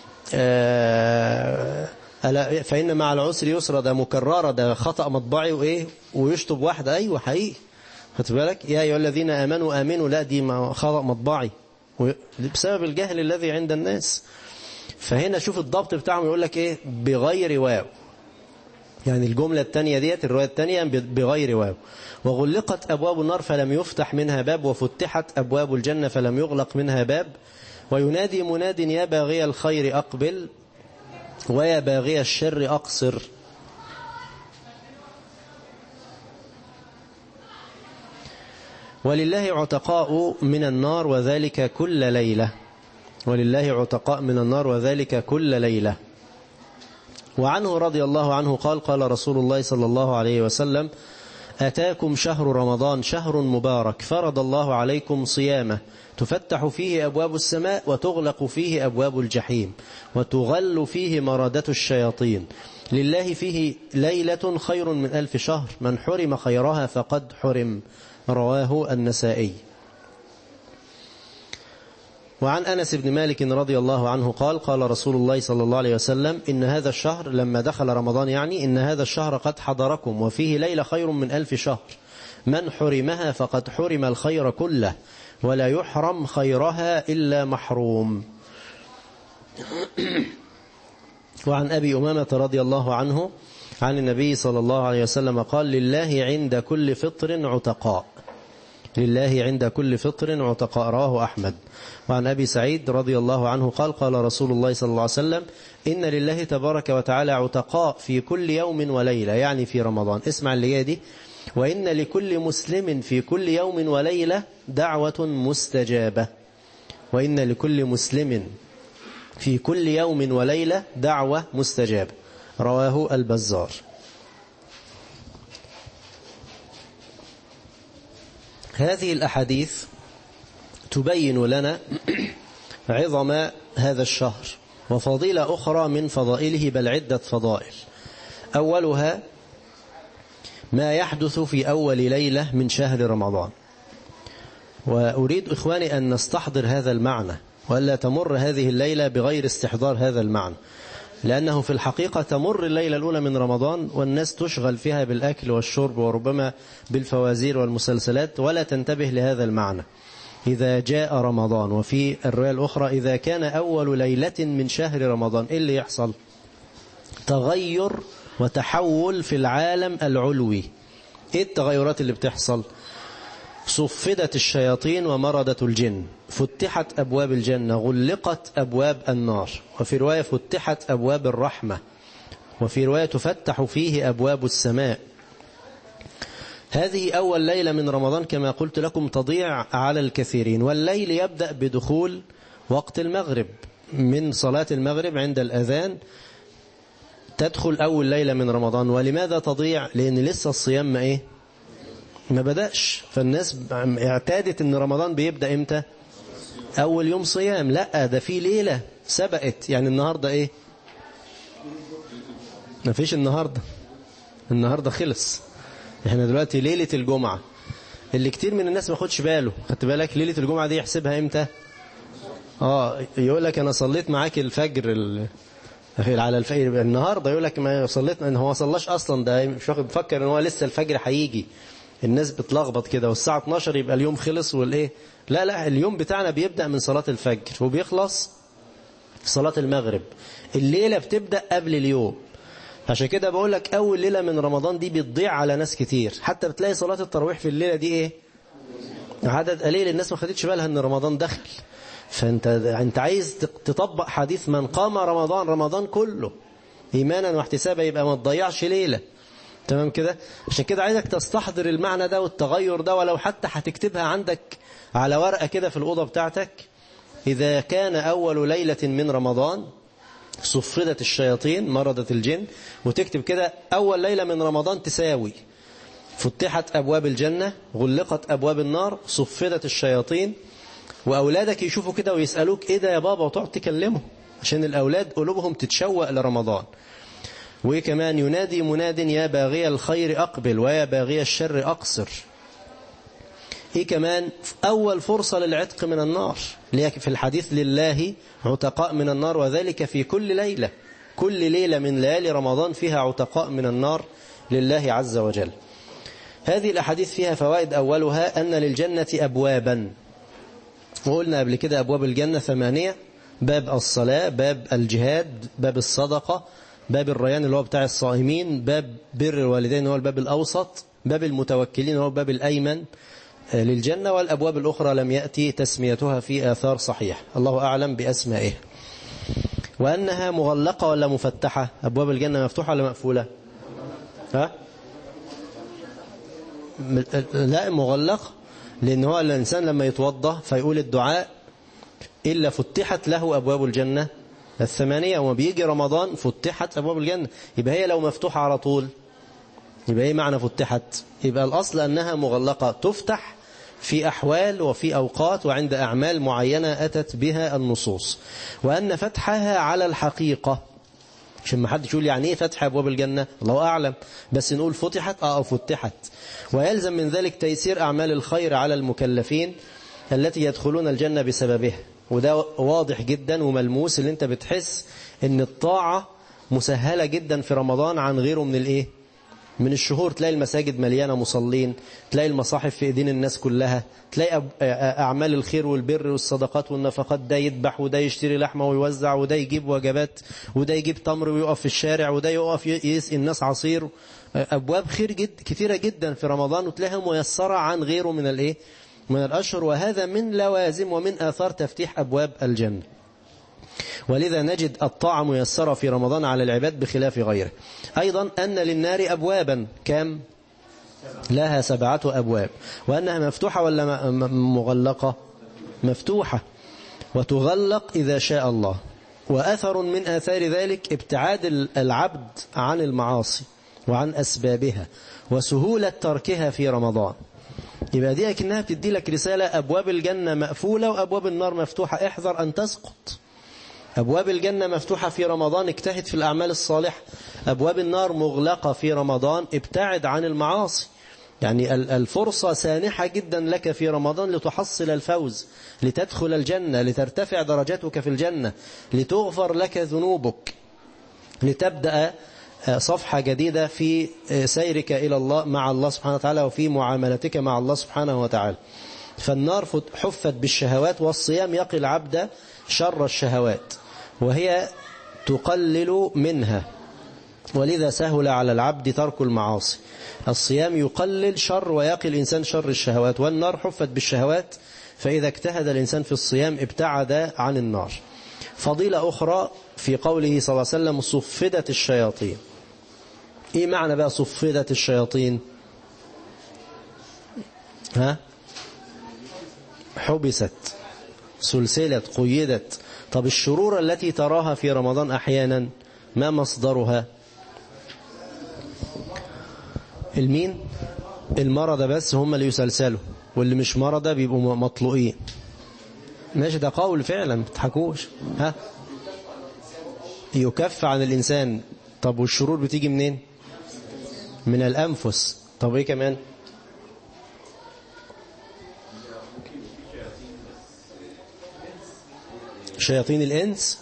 S2: فإن مع العسر يسرا، ده مكررة، ده خطأ مطبعي ويشطب واحدة. أيوة حقيقي، خدت بالك يا أيها الذين آمنوا لا دي خطأ مطبعي بسبب الجهل الذي عند الناس. فهنا شوف الضبط بتاعهم يقول لك بغير واو، يعني الجملة الثانية ديت الرواية الثانية بغير واو. وغلقت أبواب النار فلم يفتح منها باب، وفتحت أبواب الجنة فلم يغلق منها باب. وينادي مناد يا باغي الخير أقبل ويا باغي الشر أقصر. ولله عتقاء من النار وذلك كل ليلة، ولله عتقاء من النار وذلك كل ليلة. وعنه رضي الله عنه قال قال رسول الله صلى الله عليه وسلم أتاكم شهر رمضان شهر مبارك فرض الله عليكم صيامه، تفتح فيه أبواب السماء وتغلق فيه أبواب الجحيم وتغل فيه مردة الشياطين، لله فيه ليلة خير من 1000 شهر، من حرم خيرها فقد حرم. رواه النسائي. وعن أنس بن مالك رضي الله عنه قال قال رسول الله صلى الله عليه وسلم إن هذا الشهر لما دخل رمضان إن هذا الشهر قد حضركم وفيه ليلة خير من 1000 شهر، من حرمها فقد حرم الخير كله ولا يحرم خيرها إلا محروم. وعن أبي أمامة رضي الله عنه عن النبي صلى الله عليه وسلم قال لله عند كل فطر عتقاء، لله عند كل فطر عتقاء. رواه أحمد. وعن أبي سعيد رضي الله عنه قال قال رسول الله صلى الله عليه وسلم إن لله تبارك وتعالى عتقاء في كل يوم وليلة، يعني في رمضان. اسمع اللي دي، وإن لكل مسلم في كل يوم وليلة دعوة مستجابة، وإن لكل مسلم في كل يوم وليلة دعوة مستجابة. رواه البزار. هذه الأحاديث تبين لنا عظم هذا الشهر وفضيلة أخرى من فضائله، بل عدة فضائل. أولها ما يحدث في أول ليلة من شهر رمضان. وأريد إخواني أن نستحضر هذا المعنى وألا تمر هذه الليلة بغير استحضار هذا المعنى، لأنه في الحقيقة تمر الليلة الأولى من رمضان والناس تشغل فيها بالأكل والشرب وربما بالفوازير والمسلسلات ولا تنتبه لهذا المعنى. إذا جاء رمضان، وفي الرواية الأخرى إذا كان أول ليلة من شهر رمضان، إيه اللي يحصل؟ تغير وتحول في العالم العلوي. إيه التغيرات اللي بتحصل؟ صفدت الشياطين ومردت الجن، فتحت أبواب الجنة، غلقت أبواب النار، وفي رواية فتحت أبواب الرحمة، وفي رواية تفتح فيه أبواب السماء. هذه أول ليلة من رمضان كما قلت لكم تضيع على الكثيرين. والليل يبدأ بدخول وقت المغرب، من صلاة المغرب عند الأذان تدخل أول ليلة من رمضان. ولماذا تضيع؟ لأن لسه الصيام ما بدأش، فالناس اعتادت ان رمضان بيبدأ امتى؟ اول يوم صيام. لا، ده في ليلة سبقت، يعني النهاردة ما فيش النهاردة خلص. احنا دلوقتي ليلة الجمعة، اللي كتير من الناس ما خدش باله. خدت بالك ليلة الجمعة دي يحسبها امتى؟ يقول لك انا صليت معاك الفجر على الفجر النهارده، يقول لك ما صليت، ان هو ما صلاش اصلا، ده مش واخد بفكر ان هو لسه الفجر هيجي. الناس بتلخبط كده، والساعه 12 يبقى اليوم خلص والايه. لا اليوم بتاعنا بيبدأ من صلاة الفجر وبيخلص صلاة المغرب. الليلة بتبدأ قبل اليوم. عشان كده بقول لك اول ليلة من رمضان دي بتضيع على ناس كتير، حتى بتلاقي صلاة التراويح في الليلة دي ايه، عدد قليل، الناس ما خدتش بالها ان رمضان دخل. فانت عايز تطبق حديث من قام رمضان كله ايمانا واحتسابا، يبقى ما تضيعش ليلة. تمام كده. عشان كده عايزك تستحضر المعنى ده والتغير ده، ولو حتى هتكتبها عندك على ورقة كده في الأوضة بتاعتك. إذا كان أول ليلة من رمضان صفدت الشياطين مرضت الجن، وتكتب كده أول ليلة من رمضان تساوي فتحت أبواب الجنة، غلقت أبواب النار، صفدت الشياطين. وأولادك يشوفوا كده ويسألوك إيه ده يا بابا، وتقعد تكلمه، عشان الأولاد قلوبهم تتشوق لرمضان. وكمان ينادي مناد يا باغي الخير أقبل ويا باغي الشر أقصر. إيه كمان أول فرصة للعتق من النار، في الحديث لله عتقاء من النار، وذلك في كل ليلة، كل ليلة من ليالي رمضان فيها عتقاء من النار لله عز وجل. هذه الأحاديث فيها فوائد، أولها أن للجنة أبوابا، وقلنا قبل كده أبواب الجنة 8: باب الصلاة، باب الجهاد، باب الصدقة، باب الريان اللي هو بتاع الصائمين، باب بر الوالدين هو الباب الأوسط، باب المتوكلين هو الباب الأيمن للجنة. والأبواب الأخرى لم يأتي تسميتها في آثار صحيح، الله أعلم بأسمائها. وأنها مغلقة ولا مفتحة؟ أبواب الجنة مفتوحة ولا مقفولة؟ لا مغلقة، لأن هو الإنسان لما يتوضى فيقول الدعاء إلا فتحت له أبواب الجنة 8، وما بيجي رمضان فتحت أبواب الجنة. يبقى هي لو مفتوحة على طول يبقى ايه معنى فتحت؟ يبقى الأصل أنها مغلقة، تفتح في أحوال وفي أوقات وعند أعمال معينة أتت بها النصوص. وأن فتحها على الحقيقة، عشان ما حد يقول يعني ايه فتح أبواب الجنة، الله أعلم، بس نقول فتحت أو فتحت. ويلزم من ذلك تيسير أعمال الخير على المكلفين التي يدخلون الجنة بسببها. وده واضح جدا وملموس، اللي انت بتحس ان الطاعة مسهلة جدا في رمضان عن غيره من الايه، من الشهور. تلاقي المساجد مليانة مصلين، تلاقي المصاحف في ايدين الناس كلها، تلاقي أعمال الخير والبر والصدقات والنفقات، ده يذبح وده يشتري لحمة ويوزع، وده يجيب وجبات، وده يجيب تمر ويقف في الشارع، وده يقف يسقي الناس عصير. أبواب خير كثيرة جدا في رمضان، وتلاقيها ميسرة عن غيره من الايه، من الأشهر. وهذا من لوازم ومن آثار تفتيح أبواب الجنة. ولذا نجد الطاعة ميسرة في رمضان على العباد بخلاف غيره. أيضا أن للنار أبوابا، كم؟ لها 7 أبواب. وأنها مفتوحة ولا مغلقة؟ مفتوحة، وتغلق إذا شاء الله. وأثر من آثار ذلك ابتعاد العبد عن المعاصي وعن أسبابها وسهولة تركها في رمضان. يبقى دي أكنها بتدي لك رسالة: أبواب الجنة مقفولة وأبواب النار مفتوحة، احذر أن تسقط. أبواب الجنة مفتوحة في رمضان، اجتهد في الأعمال الصالحة. أبواب النار مغلقة في رمضان، ابتعد عن المعاصي. يعني الفرصة سانحة جدا لك في رمضان لتحصل الفوز، لتدخل الجنة، لترتفع درجاتك في الجنة، لتغفر لك ذنوبك، لتبدأ صفحة جديدة في سيرك إلى الله مع الله سبحانه وتعالى، وفي معاملتك مع الله سبحانه وتعالى. فالنار حفت بالشهوات، والصيام يقي العبد شر الشهوات وهي تقلل منها، ولذا سهل على العبد ترك المعاصي. الصيام يقلل شر ويقي الإنسان شر الشهوات، والنار حفت بالشهوات، فإذا اجتهد الإنسان في الصيام ابتعد عن النار. فضيلة أخرى في قوله صلى الله عليه وسلم: صفدت الشياطين. إيه معنى بقى صفدت الشياطين؟ حبست، سلسلت، قيدت. طب الشرور التي تراها في رمضان أحيانا ما مصدرها؟ المين؟ المرضى بس هم اللي يسلسلوا، واللي مش مرضى بيبقوا مطلوقين. ماشي، ده قول فعلا، ما تضحكوش. يكف عن الإنسان. طب والشرور بتيجي منين؟ من الأنفس. طب إيه كمان؟ شياطين الإنس.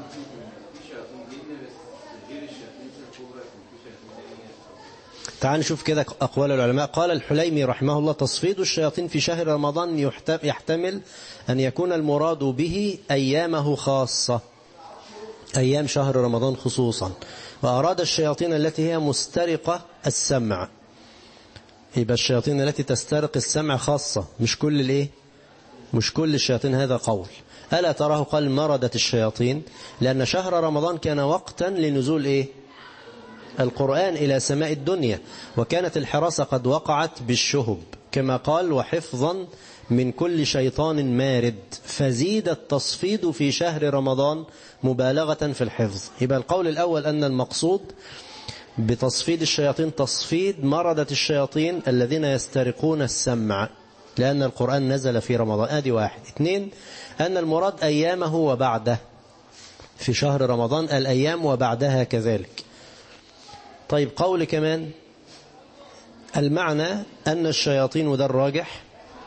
S2: تعال نشوف كده أقوال العلماء. قال الحليمي رحمه الله: تصفيد الشياطين في شهر رمضان يحتمل أن يكون المراد به أيامه خاصة، أيام شهر رمضان خصوصا، وأراد الشياطين التي هي مسترقة السمع. يبقى الشياطين التي تسترق السمع خاصة، مش كل الإيه؟ مش كل الشياطين. هذا قول. ألا تراه قال مردت الشياطين، لأن شهر رمضان كان وقتا لنزول إيه؟ القرآن إلى سماء الدنيا، وكانت الحراسة قد وقعت بالشهب كما قال: وحفظا من كل شيطان مارد، فزيد التصفيد في شهر رمضان مبالغة في الحفظ. يبقى القول الأول أن المقصود بتصفيد الشياطين تصفيد مردة الشياطين الذين يسترقون السمع، لأن القرآن نزل في رمضان. آدي واحد. اثنين، أن المراد أيامه وبعده في شهر رمضان، الأيام وبعدها كذلك. طيب قول كمان: المعنى أن الشياطين، وده الراجح،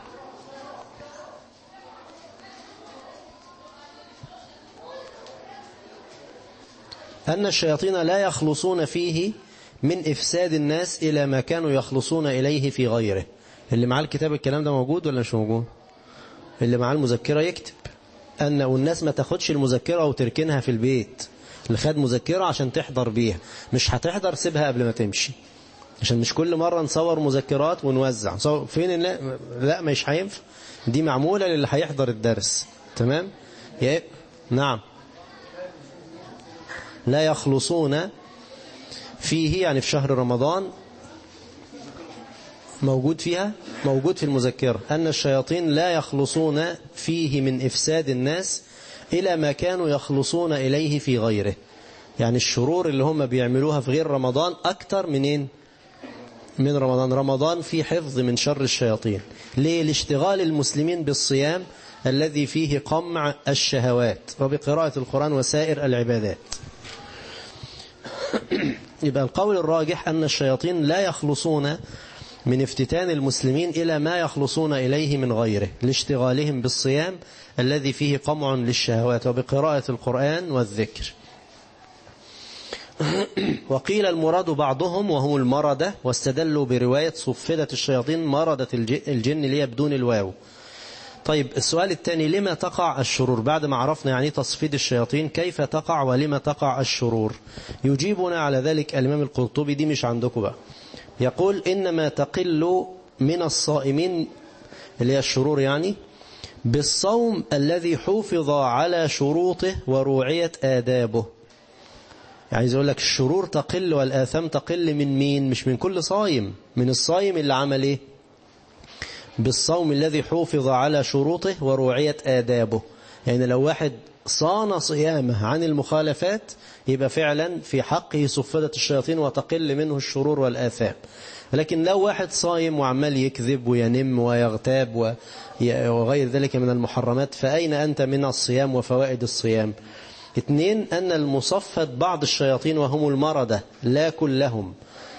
S2: أن الشياطين لا يخلصون فيه من إفساد الناس إلى ما كانوا يخلصون إليه في غيره. اللي معاه الكتاب الكلام ده موجود ولا مش موجود؟ اللي معاه المذكرة يكتب أن والناس ما تاخدش المذكرة وتركنها في البيت. اللي خد مذكرة عشان تحضر بيها، مش هتحضر سيبها قبل ما تمشي، عشان مش كل مرة نصور مذكرات ونوزع. فين؟ لا مش هينفع، دي معمولة للي هيحضر الدرس. تمام؟ نعم. لا يخلصون فيه يعني في شهر رمضان، موجود فيها، موجود في المذكرة، أن الشياطين لا يخلصون فيه من إفساد الناس إلى ما كانوا يخلصون إليه في غيره. يعني الشرور اللي هم بيعملوها في غير رمضان أكتر منين؟ من رمضان. رمضان في حفظ من شر الشياطين. ليه؟ لاشتغال المسلمين بالصيام الذي فيه قمع الشهوات وبقراءة القرآن وسائر العبادات. يبقى القول الراجح أن الشياطين لا يخلصون من افتتان المسلمين إلى ما يخلصون إليه من غيره، لاشتغالهم بالصيام الذي فيه قمع للشهوات وبقراءة القرآن والذكر. وقيل المراد بعضهم وهم المردة، واستدلوا برواية صفدت الشياطين مردة الجن اللي هي بدون الواو. طيب السؤال الثاني: لما تقع الشرور؟ بعد ما عرفنا يعني تصفيد الشياطين، كيف تقع ولما تقع الشرور؟ يجيبنا على ذلك الإمام القرطبي، دي مش عندكم بقى. يقول: إنما تقل من الصائمين اللي هي الشرور يعني بالصوم الذي حفظ على شروطه وروعية آدابه. يعني عايز يقول لك الشرور تقل والآثام تقل من مين؟ مش من كل صايم، من الصايم اللي عمل ايه؟ بالصوم الذي حفظ على شروطه وروعية آدابه. يعني لو واحد صان صيامه عن المخالفات يبقى فعلا في حقه صفدت الشياطين وتقل منه الشرور والآثام. لكن لو واحد صايم وعمال يكذب وينم ويغتاب وغير ذلك من المحرمات، فأين أنت من الصيام وفوائد الصيام؟ اثنين: أن المصفد بعض الشياطين وهم المردة لا كلهم.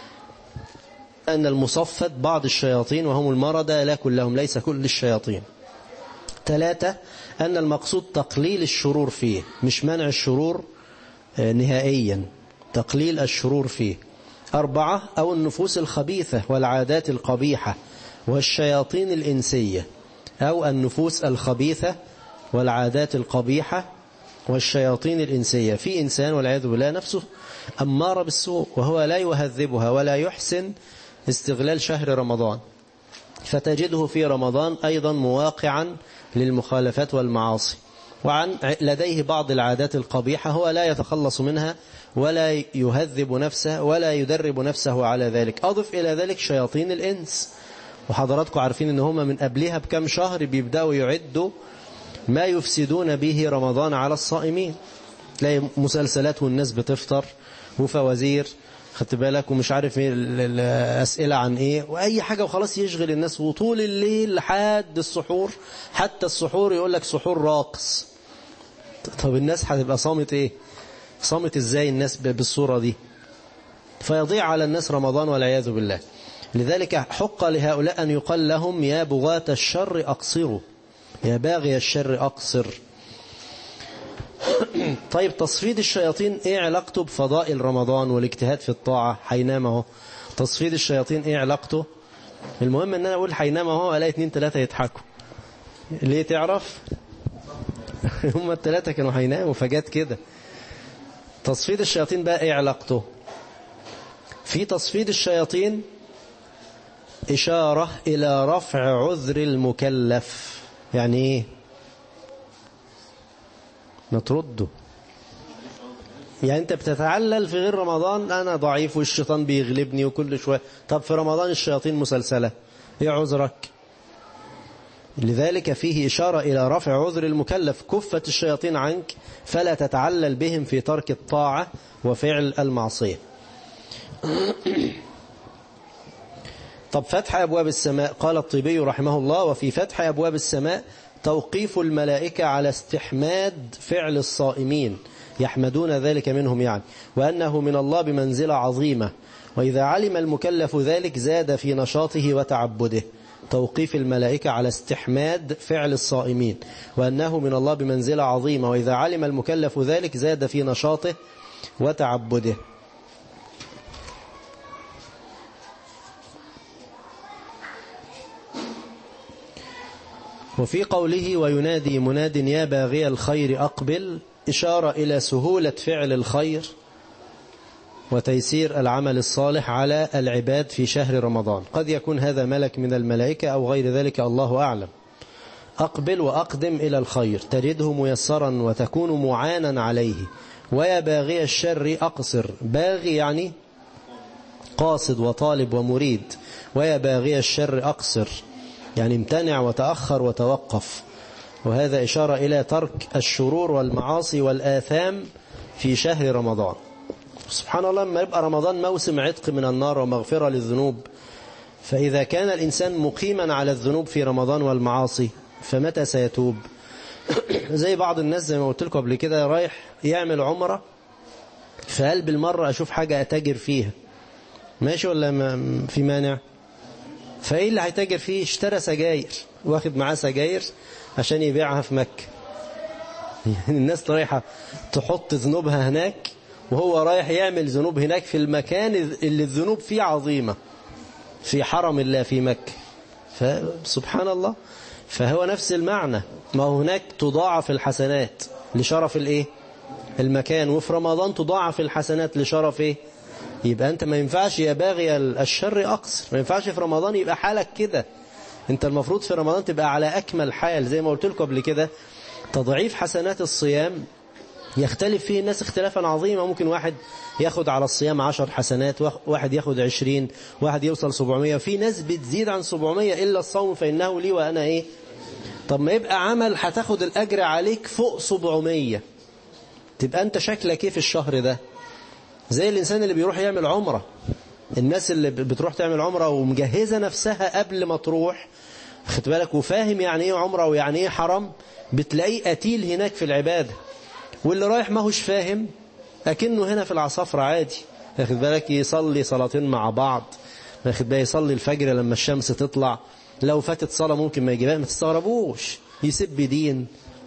S2: أن المصفد بعض الشياطين وهم المردة لا كلهم، ليس كل الشياطين. ثلاثة: أن المقصود تقليل الشرور فيه، مش منع الشرور نهائيا، تقليل الشرور فيه. أربعة: أو النفوس الخبيثة والعادات القبيحة والشياطين الإنسية، أو النفوس الخبيثة والعادات القبيحة والشياطين الإنسية. في إنسان والعياذ بالله نفسه أمارة بالسوء وهو لا يهذبها ولا يحسن استغلال شهر رمضان، فتجده في رمضان أيضا مواقعا للمخالفات والمعاصي، وعن لديه بعض العادات القبيحة هو لا يتخلص منها ولا يهذب نفسه ولا يدرب نفسه على ذلك. أضف إلى ذلك شياطين الإنس، وحضراتكم عارفين ان هم من قبلها بكم شهر بيبدأوا يعدوا ما يفسدون به رمضان على الصائمين. تلاقي مسلسلات والناس بتفطر وفوازير، خدت بالك، ومش عارف ايه الأسئلة عن ايه واي حاجة وخلاص يشغل الناس، وطول الليل لحد السحور، حتى السحور يقول لك سحور راقص. طب الناس هتبقى صامت ايه؟ صامت ازاي الناس بالصورة دي؟ فيضيع على الناس رمضان والعياذ بالله. لذلك حق لهؤلاء أن يقال لهم يا بغاة الشر أقصروا، يا باغي الشر أقصر. طيب تصفيد الشياطين ايه علاقته بفضائل رمضان والاجتهاد في الطاعة؟ هينام اهو. تصفيد الشياطين ايه علاقته؟ المهم ان انا اقول هينام اهو الاقي 2 3 يضحكوا. ليه تعرف؟ هم ال3 كانوا هيناموا فجات كده. تصفيد الشياطين بقى ايه علاقته؟ في تصفيد الشياطين إشارة إلى رفع عذر المكلف. يعني ايه؟ ما ترده. يعني انت بتتعلل في غير رمضان انا ضعيف والشيطان بيغلبني وكل شوية. طب في رمضان الشياطين مسلسلة، ايه عذرك؟ لذلك فيه إشارة إلى رفع عذر المكلف. كفت الشياطين عنك فلا تتعلل بهم في ترك الطاعة وفعل المعصية. طب فتح أبواب السماء، قال الطيبي رحمه الله: وفي فتح أبواب السماء توقيف الملائكة على استحماد فعل الصائمين، يحمدون ذلك منهم يعني، وأنه من الله بمنزلة عظيمة، وإذا علم المكلف ذلك زاد في نشاطه وتعبده. توقيف الملائكة على استحماد فعل الصائمين وأنه من الله بمنزلة عظيمة، وإذا علم المكلف ذلك زاد في نشاطه وتعبده. وفي قوله: وينادي مناد يا باغي الخير أقبل، إشارة إلى سهولة فعل الخير وتيسير العمل الصالح على العباد في شهر رمضان. قد يكون هذا ملك من الملائكة أو غير ذلك، الله أعلم. أقبل وأقدم إلى الخير تجده ميسرا وتكون معانا عليه. ويا باغي الشر أقصر، باغي يعني قاصد وطالب ومريد، ويا باغي الشر أقصر يعني امتنع وتأخر وتوقف. وهذا إشارة إلى ترك الشرور والمعاصي والآثام في شهر رمضان. سبحان الله، لما يبقى رمضان موسم عتق من النار ومغفرة للذنوب، فإذا كان الإنسان مقيما على الذنوب في رمضان والمعاصي فمتى سيتوب؟ زي بعض الناس زي ما قلت لكم قبل كده رايح يعمل عمرة، فقال بالمرة أشوف حاجة أتاجر فيها، ماشي ولا في مانع؟ فإيه اللي هيتاجر فيه؟ اشترى سجاير، واخد معاه سجاير عشان يبيعها في مكة. يعني الناس رايحة تحط ذنوبها هناك وهو رايح يعمل ذنوب هناك في المكان اللي الذنوب فيه عظيمة، في حرم الله في مكة. فسبحان الله، فهو نفس المعنى. ما هناك تضاعف الحسنات لشرف الايه؟ المكان، وفي رمضان تضاعف الحسنات لشرف ايه؟ يبقى انت ما ينفعش يا باغي الشر اقصر، ما ينفعش في رمضان يبقى حالك كده. انت المفروض في رمضان تبقى على اكمل حال. زي ما قلت لكم قبل كده، تضعيف حسنات الصيام يختلف فيه الناس اختلافا عظيما. ممكن واحد ياخد على الصيام 10 حسنات، واحد ياخد 20، واحد يوصل 700، في ناس بتزيد عن 700. إلا الصوم فإنه لي وأنا إيه؟ طب ما يبقى عمل هتاخد الأجر عليك فوق 700، تبقى أنت شكلك إيه في الشهر ده؟ زي الإنسان اللي بيروح يعمل عمرة. الناس اللي بتروح تعمل عمرة ومجهزة نفسها قبل ما تروح، خد بالك، وفاهم يعني إيه عمرة ويعني إيه حرم، بتلاقيه قتيل هناك في العبادة. واللي رايح ما هوش فاهم، أكنه هنا في العصافرة عادي، واخد بالك، يصلي صلاتين مع بعض، واخد بالك، يصلي الفجر لما الشمس تطلع، لو فاتت صلاة ممكن ما يجيبها، ما تستغربوش، يسب دين.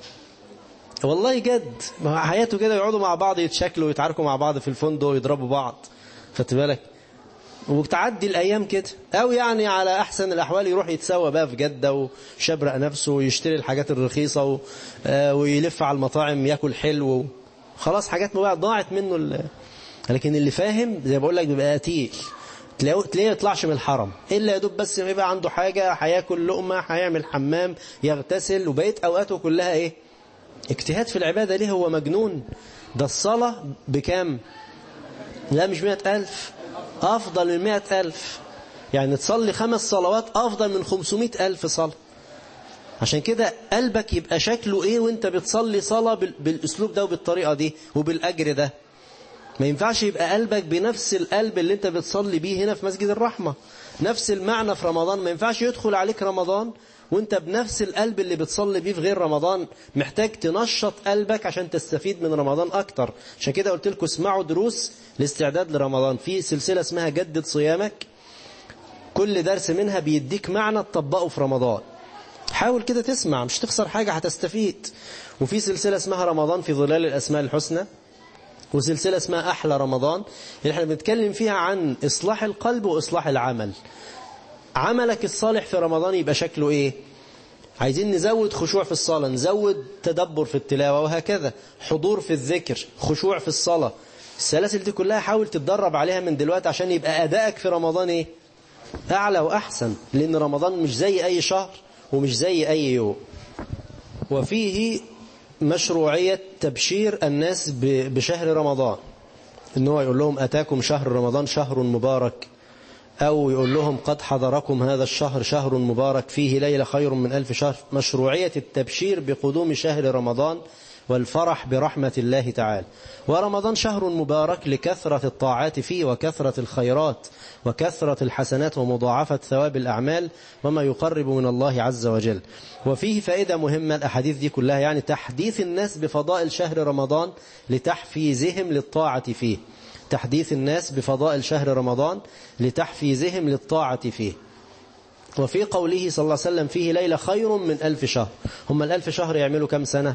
S2: والله جد، حياته كده، يقعدوا مع بعض يتشكلوا ويتعاركوا مع بعض في الفندق ويضربوا بعض، خدت بالك، وتعدي الأيام كده. أو يعني على أحسن الأحوال يروح يتسوى بقى في جدة وشبرق نفسه ويشتري الحاجات الرخيصة ويلف على المطاعم ياكل حلو، خلاص حاجات بقى ضاعت منه لكن اللي فاهم زي بقول لك بيبقى قتيل، تلاقيه يطلعش من الحرم إلا يدوب بس يبقى عنده حاجة، هياكل لقمة، هيعمل حمام، يغتسل، وبقيت أوقاته كلها إيه؟ اجتهاد في العبادة. ليه؟ هو مجنون. ده الصلاة بكام؟ لا مش 100,000، أفضل من 100,000. يعني تصلي 5 صلوات أفضل من 500,000 صلاة. عشان كده قلبك يبقى شكله إيه وإنت بتصلي صلاة بالأسلوب ده وبالطريقة دي وبالأجر ده. ما ينفعش يبقى قلبك بنفس القلب اللي إنت بتصلي بيه هنا في مسجد الرحمة. نفس المعنى في رمضان، ما ينفعش يدخل عليك رمضان وإنت بنفس القلب اللي بتصلي بيه في غير رمضان. محتاج تنشط قلبك عشان تستفيد من رمضان أكتر. عشان كده قلت لكم اسمعوا دروس الاستعداد لرمضان في سلسلة اسمها جدد صيامك، كل درس منها بيديك معنى تطبقه في رمضان. حاول كده تسمع، مش تخسر حاجة، هتستفيد. وفي سلسلة اسمها رمضان في ظلال الأسماء الحسنى، وسلسلة اسمها أحلى رمضان اللي احنا بنتكلم فيها عن إصلاح القلب وإصلاح العمل. عملك الصالح في رمضان يبقى شكله إيه؟ عايزين نزود خشوع في الصلاة، نزود تدبر في التلاوة، وهكذا حضور في الذكر، خشوع في الصلاة. السلاسل دي كلها حاول تتدرب عليها من دلوقتي عشان يبقى أدائك في رمضان إيه؟ أعلى وأحسن، لأن رمضان مش زي أي شهر ومش زي أي يوم. وفيه مشروعية تبشير الناس بشهر رمضان، إنه يقول لهم أتاكم شهر رمضان شهر مبارك، أو يقول لهم قد حضركم هذا الشهر شهر مبارك فيه ليلة خير من 1000 شهر. مشروعية التبشير بقدوم شهر رمضان والفرح برحمة الله تعالى. ورمضان شهر مبارك لكثرة الطاعات فيه وكثرة الخيرات وكثرة الحسنات ومضاعفة ثواب الأعمال وما يقرب من الله عز وجل. وفيه فائدة مهمة، الأحاديث دي كلها يعني تحديث الناس بفضائل شهر رمضان لتحفيزهم للطاعة فيه. تحديث الناس بفضائل شهر رمضان لتحفيزهم للطاعة فيه. وفي قوله صلى الله عليه وسلم فيه ليلة خير من 1000 شهر. هم 1000 شهر يعملوا كم سنة؟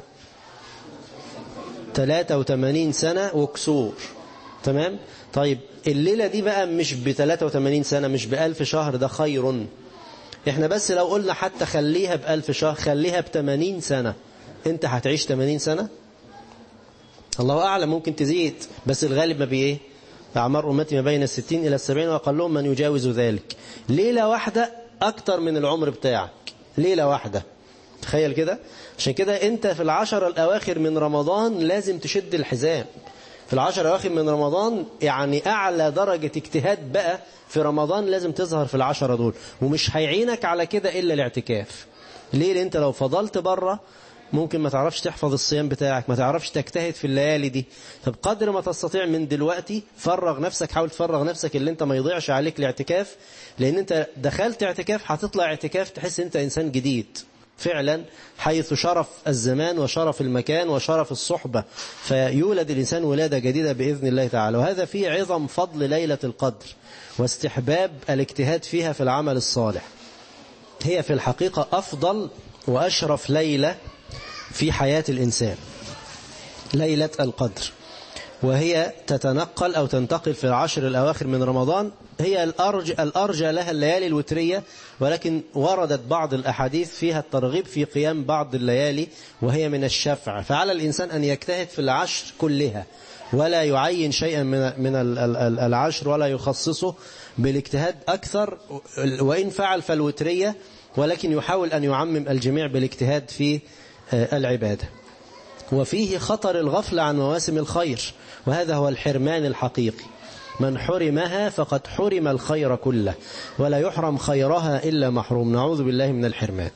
S2: 83 سنة وكسور. تمام؟ طيب الليلة دي بقى مش ب83 سنة، مش ب1000 شهر، ده خير. احنا بس لو قلنا حتى خليها ب1000 شهر، خليها ب80 سنة، انت هتعيش 80 سنة؟ الله أعلم، ممكن تزيد، بس الغالب ما بإيه؟ أعمار أمتي ما بين 60 إلى 70 وأقلهم من يجاوز ذلك. ليلة واحدة أكتر من العمر بتاعك، ليلة واحدة، تخيل كده. عشان كده أنت في العشر الأواخر من رمضان لازم تشد الحزام. في العشر الأواخر من رمضان يعني أعلى درجة اجتهاد بقى في رمضان لازم تظهر في العشرة دول، ومش هيعينك على كده إلا الاعتكاف. ليه؟ لأن أنت لو فضلت بره ممكن ما تعرفش تحفظ الصيام بتاعك، ما تعرفش تجتهد في الليالي دي. طب قدر ما تستطيع من دلوقتي فرغ نفسك، حاول تفرغ نفسك اللي انت ما يضيعش عليك الاعتكاف، لان انت دخلت اعتكاف هتطلع اعتكاف تحس انت انسان جديد فعلا، حيث شرف الزمان وشرف المكان وشرف الصحبة، فيولد الإنسان ولادة جديدة بإذن الله تعالى. وهذا فيه عظم فضل ليلة القدر واستحباب الاجتهاد فيها في العمل الصالح. هي في الحقيقة أفضل وأشرف ليلة في حياة الإنسان، ليلة القدر، وهي تتنقل أو تنتقل في العشر الأواخر من رمضان. هي الأرجى لها الليالي الوترية، ولكن وردت بعض الأحاديث فيها الترغيب في قيام بعض الليالي وهي من الشفع. فعلى الإنسان أن يجتهد في العشر كلها ولا يعين شيئا من العشر ولا يخصصه بالاجتهاد أكثر، وإن فعل فالوترية، ولكن يحاول أن يعمم الجميع بالاجتهاد في العبادة. وفيه خطر الغفلة عن مواسم الخير، وهذا هو الحرمان الحقيقي. من حرمها فقد حرم الخير كله، ولا يحرم خيرها إلا محروم. نعوذ بالله من الحرمان.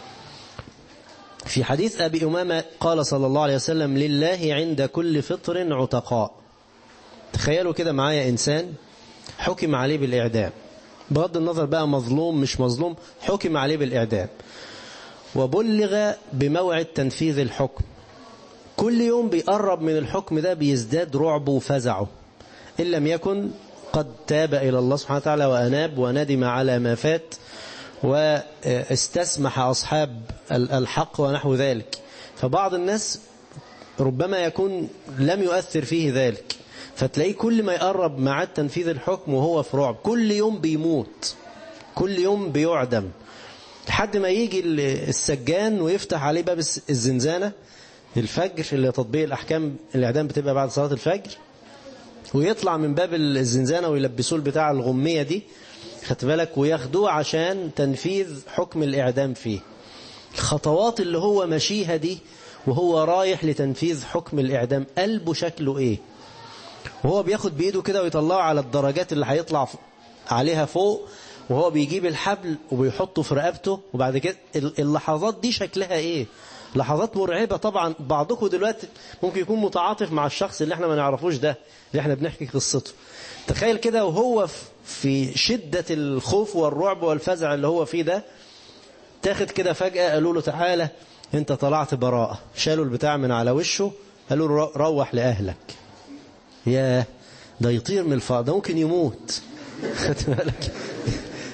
S2: في حديث أبي أمامة قال صلى الله عليه وسلم لله عند كل فطر عتقاء. تخيلوا كده معايا إنسان حكم عليه بالإعدام، بغض النظر بقى مظلوم مش مظلوم، حكم عليه بالإعدام وبلغ بموعد تنفيذ الحكم. كل يوم بيقرب من الحكم ده بيزداد رعبه وفزعه، إن لم يكن قد تاب إلى الله سبحانه وتعالى وأناب وندم على ما فات واستسمح أصحاب الحق ونحو ذلك. فبعض الناس ربما يكون لم يؤثر فيه ذلك، فتلاقيه كل ما يقرب مع تنفيذ الحكم وهو في رعب، كل يوم بيموت، كل يوم بيعدم، لحد ما يجي السجان ويفتح عليه باب الزنزانة الفجر، اللي تطبيق الأحكام الإعدام بتبقى بعد صلاة الفجر، ويطلع من باب الزنزانة ويلبسوه البتاع الغمية دي، خدت بالك، وياخدوه عشان تنفيذ حكم الإعدام فيه. الخطوات اللي هو مشيها دي وهو رايح لتنفيذ حكم الإعدام، قلبه شكله إيه؟ وهو بياخد بإيده كده ويطلعه على الدرجات اللي هيطلع عليها فوق، وهو بيجيب الحبل وبيحطه في رقبته، وبعد كده اللحظات دي شكلها إيه؟ لحظات مرعبة طبعا. بعضكم دلوقتي ممكن يكون متعاطف مع الشخص اللي احنا ما نعرفوش ده، اللي احنا بنحكي قصته. تخيل كده وهو في شدة الخوف والرعب والفزع اللي هو فيه ده، تاخد كده فجأة قالوا له تعالى انت طلعت براءة، شالوا البتاع من على وشه، قالوا له روح لأهلك. ياه، ده يطير من الفرح، ده ممكن يموت. خدت بالك؟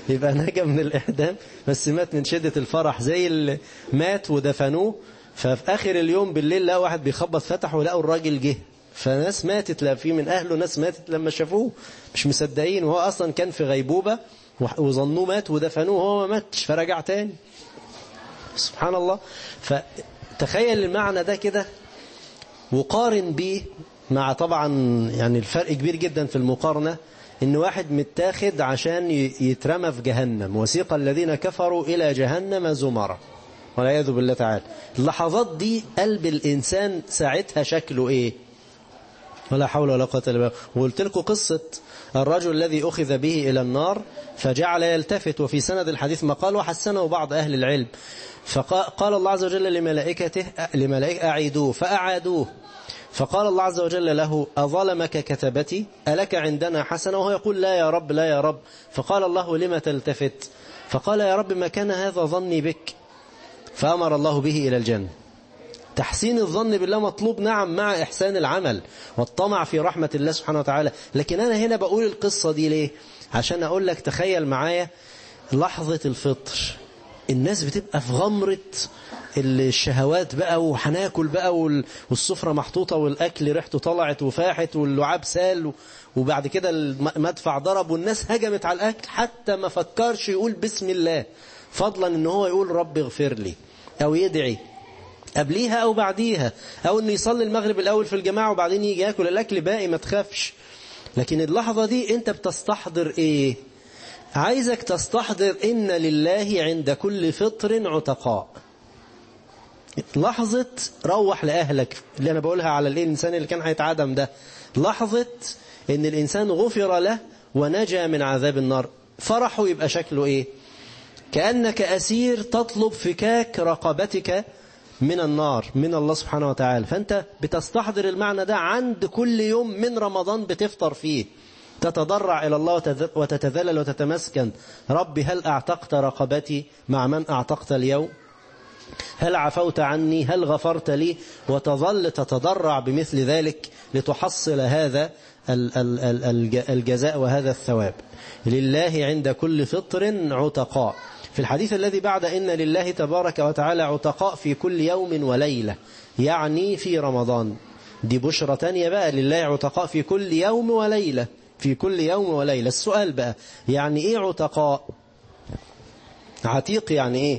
S2: يبقى نجا من الإعدام بس مات من شدة الفرح، زي اللي مات ودفنوه ففي آخر اليوم بالليل لقوا واحد بيخبط فتح ولقوا الراجل جه، فناس ماتت، لا في من أهله ناس ماتت لما شافوه مش مصدقين، وهو أصلا كان في غيبوبة وظنوه مات ودفنوه وهو ما ماتش فرجع تاني. سبحان الله. فتخيل المعنى ده كده وقارن به مع طبعا يعني الفرق كبير جدا في المقارنة، إن واحد متاخد عشان يترمى في جهنم، وسيق الذين كفروا إلى جهنم زمرا والعياذ بالله تعالى. اللحظات دي قلب الإنسان ساعتها شكله إيه؟ ولا حول ولا قوة إلا بالله. وقلت لكم قصة الرجل الذي أخذ به إلى النار فجعل يلتفت، وفي سند الحديث مقال وحسنه بعض أهل العلم، فقال الله عز وجل لملائكته أعيدوه فأعادوه، فقال الله عز وجل له أظلمك كتبتي ألك عندنا حسنة؟ وهو يقول لا يا رب لا يا رب. فقال الله لما تلتفت؟ فقال يا رب ما كان هذا ظني بك، فأمر الله به إلى الجنة. تحسين الظن بالله مطلوب نعم مع إحسان العمل والطمع في رحمة الله سبحانه وتعالى، لكن أنا هنا بقول القصة دي ليه؟ عشان أقول لك تخيل معايا لحظة الفطر، الناس بتبقى في غمرة الشهوات بقى، وهناكل بقى والسفرة محطوطة والأكل ريحته طلعت وفاحت واللعاب سال، وبعد كده المدفع ضرب والناس هجمت على الأكل، حتى ما فكرش يقول بسم الله، فضلا إن هو يقول رب اغفر لي أو يدعي قبليها أو بعديها، أو إنه يصلي المغرب الأول في الجماعة وبعدين يجي ياكل الأكل باقي ما تخافش. لكن اللحظة دي أنت بتستحضر إيه؟ عايزك تستحضر إن لله عند كل فطر عتقاء. لحظة روح لأهلك اللي أنا بقولها على الإنسان اللي كان هيتعدم ده، لحظة إن الإنسان غفر له ونجا من عذاب النار، فرحه يبقى شكله إيه؟ كأنك أسير تطلب فكاك رقبتك من النار من الله سبحانه وتعالى. فأنت بتستحضر المعنى ده عند كل يوم من رمضان بتفطر فيه، تتضرع إلى الله وتتذلل وتتمسكن، ربي هل أعتقت رقبتي مع من أعتقت اليوم؟ هل عفوت عني؟ هل غفرت لي؟ وتظل تتضرع بمثل ذلك لتحصل هذا الجزاء وهذا الثواب. لله عند كل فطر عتقاء. في الحديث الذي بعد إن لله تبارك وتعالى عتقاء في كل يوم وليلة، يعني في رمضان. دي بشرة تانية بقى، لله عتقاء في كل يوم وليلة، في كل يوم وليلة. السؤال بقى يعني إيه عتقاء؟ عتيق يعني إيه؟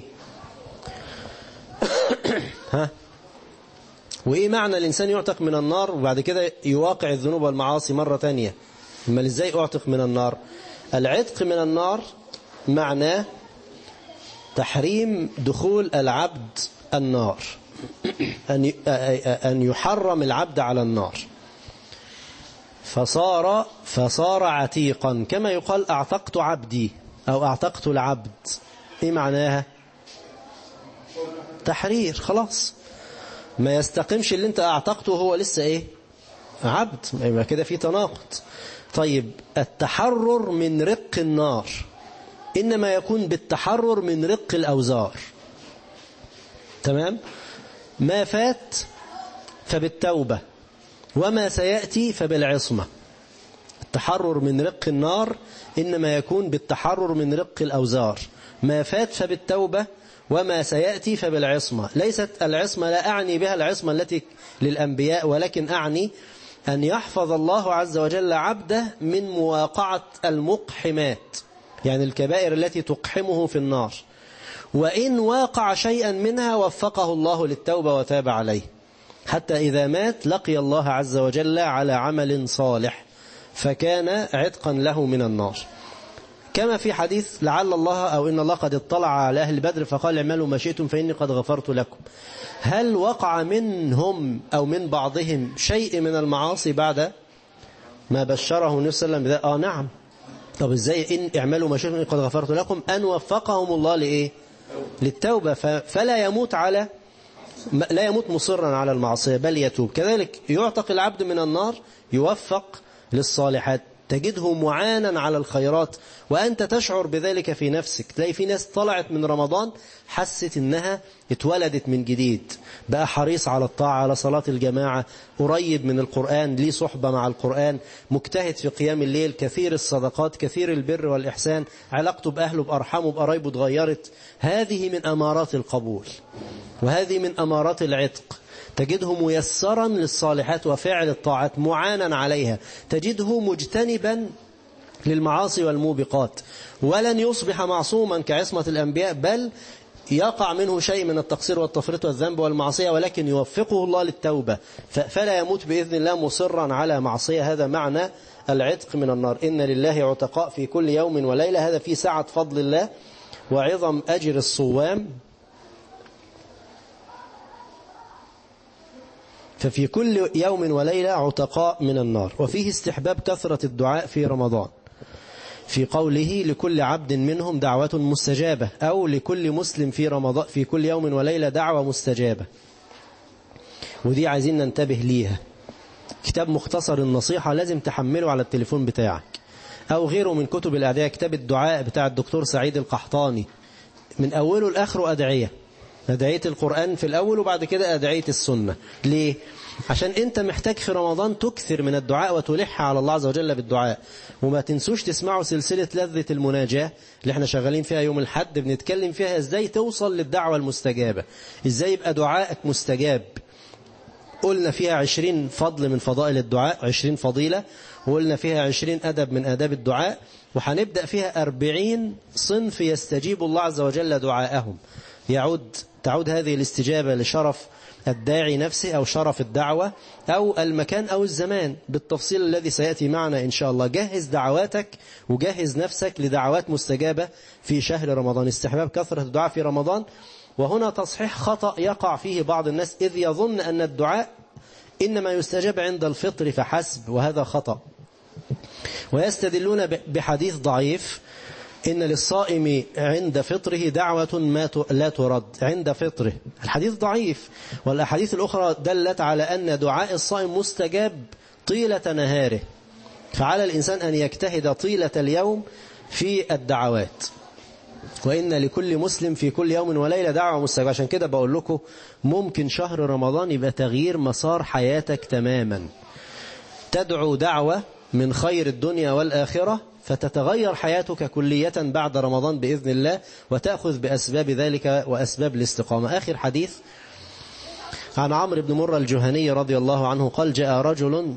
S2: ها؟ وإيه معنى الإنسان يعتق من النار وبعد كده يواقع الذنوب والمعاصي مرة تانية؟ أما إزاي أعتق من النار؟ العتق من النار معناه تحريم دخول العبد النار، أن يحرم العبد على النار، فصار عتيقا، كما يقال أعتقت عبدي أو أعتقت العبد. إيه معناها؟ تحرير، خلاص ما يستقيمش اللي انت اعتقته هو لسه ايه؟ عبد، يبقى كده في تناقض. طيب التحرر من رق النار إنما يكون بالتحرر من رق الأوزار، تمام؟ ما فات فبالتوبة، وما سيأتي فبالعصمة. التحرر من رق النار إنما يكون بالتحرر من رق الأوزار، ما فات فبالتوبة، وما سيأتي فبالعصمة. ليست العصمة، لا أعني بها العصمة التي للأنبياء، ولكن أعني أن يحفظ الله عز وجل عبده من مواقعة المقحمات، يعني الكبائر التي تقحمه في النار، وإن واقع شيئا منها وفقه الله للتوبة وتاب عليه، حتى إذا مات لقي الله عز وجل على عمل صالح فكان عتقا له من النار. كما في حديث لعل الله أو إن الله قد اطلع على أهل بدر فقال اعملوا ما شئتم فإني قد غفرت لكم. هل وقع منهم أو من بعضهم شيء من المعاصي بعد ما بشره النبي صلى الله عليه وسلم؟ نعم. طب إزاي إن اعملوا ما شئتم قد غفرت لكم؟ أن وفقهم الله لإيه؟ للتوبة، فلا يموت لا يموت مصرا على المعصية بل يتوب. كذلك يعتق العبد من النار، يوفق للصالحات. تجده معانا على الخيرات وأنت تشعر بذلك في نفسك. تلاقي في ناس طلعت من رمضان حست إنها اتولدت من جديد، بقى حريص على الطاعة، على صلاة الجماعة، قريب من القرآن، ليه صحبة مع القرآن، مجتهد في قيام الليل، كثير الصدقات، كثير البر والإحسان، علاقته بأهله بأرحامه بقرايبه اتغيرت. هذه من أمارات القبول، وهذه من أمارات العتق. تجده ميسرا للصالحات وفعل الطاعات، معانا عليها، تجده مجتنبا للمعاصي والموبقات، ولن يصبح معصوما كعصمة الأنبياء، بل يقع منه شيء من التقصير والتفريط والذنب والمعصية، ولكن يوفقه الله للتوبة فلا يموت بإذن الله مصرا على معصية. هذا معنى العتق من النار. إن لله عتقاء في كل يوم وليلة. هذا في سعة فضل الله وعظم أجر الصوام. ففي كل يوم وليلة عتقاء من النار. وفيه استحباب كثرة الدعاء في رمضان، في قوله لكل عبد منهم دعوة مستجابة، أو لكل مسلم في رمضان في كل يوم وليلة دعوة مستجابة. ودي عايزين ننتبه ليها. كتاب مختصر النصيحة لازم تحمله على التليفون بتاعك، أو غيره من كتب الأدعية. كتاب الدعاء بتاع الدكتور سعيد القحطاني من أوله لآخره أدعية القرآن في الأول، وبعد كده أدعية السنة. ليه؟ عشان أنت محتاج في رمضان تكثر من الدعاء وتلح على الله عز وجل بالدعاء. وما تنسوش تسمعوا سلسلة لذة المناجاة اللي احنا شغالين فيها يوم الحد، بنتكلم فيها ازاي توصل للدعوة المستجابة، ازاي يبقى دعائك مستجاب. قلنا فيها 20 فضل من فضائل الدعاء، 20 فضيلة، وقلنا فيها 20 أدب من آداب الدعاء، وهنبدأ فيها 40 صنف يستجيب الله عز وجل دعاءهم. تعود هذه الاستجابة لشرف الداعي نفسه، أو شرف الدعوة، أو المكان، أو الزمان، بالتفصيل الذي سيأتي معنا إن شاء الله. جهز دعواتك وجهز نفسك لدعوات مستجابة في شهر رمضان. استحباب كثرة الدعاء في رمضان. وهنا تصحيح خطأ يقع فيه بعض الناس، إذ يظن أن الدعاء إنما يستجاب عند الفطر فحسب، وهذا خطأ. ويستدلون بحديث ضعيف إن للصائم عند فطره دعوة لا ترد عند فطره. الحديث ضعيف، والأحاديث الأخرى دلت على أن دعاء الصائم مستجاب طيلة نهاره، فعلى الإنسان أن يجتهد طيلة اليوم في الدعوات. وإن لكل مسلم في كل يوم وليلة دعوة مستجابة. عشان كده بقول لكم ممكن شهر رمضان يبقى تغيير مسار حياتك تماما. تدعو دعوة من خير الدنيا والآخرة فتتغير حياتك كلية بعد رمضان بإذن الله، وتأخذ بأسباب ذلك وأسباب الاستقامة. آخر حديث عن عمرو بن مرة الجهني رضي الله عنه قال: جاء رجل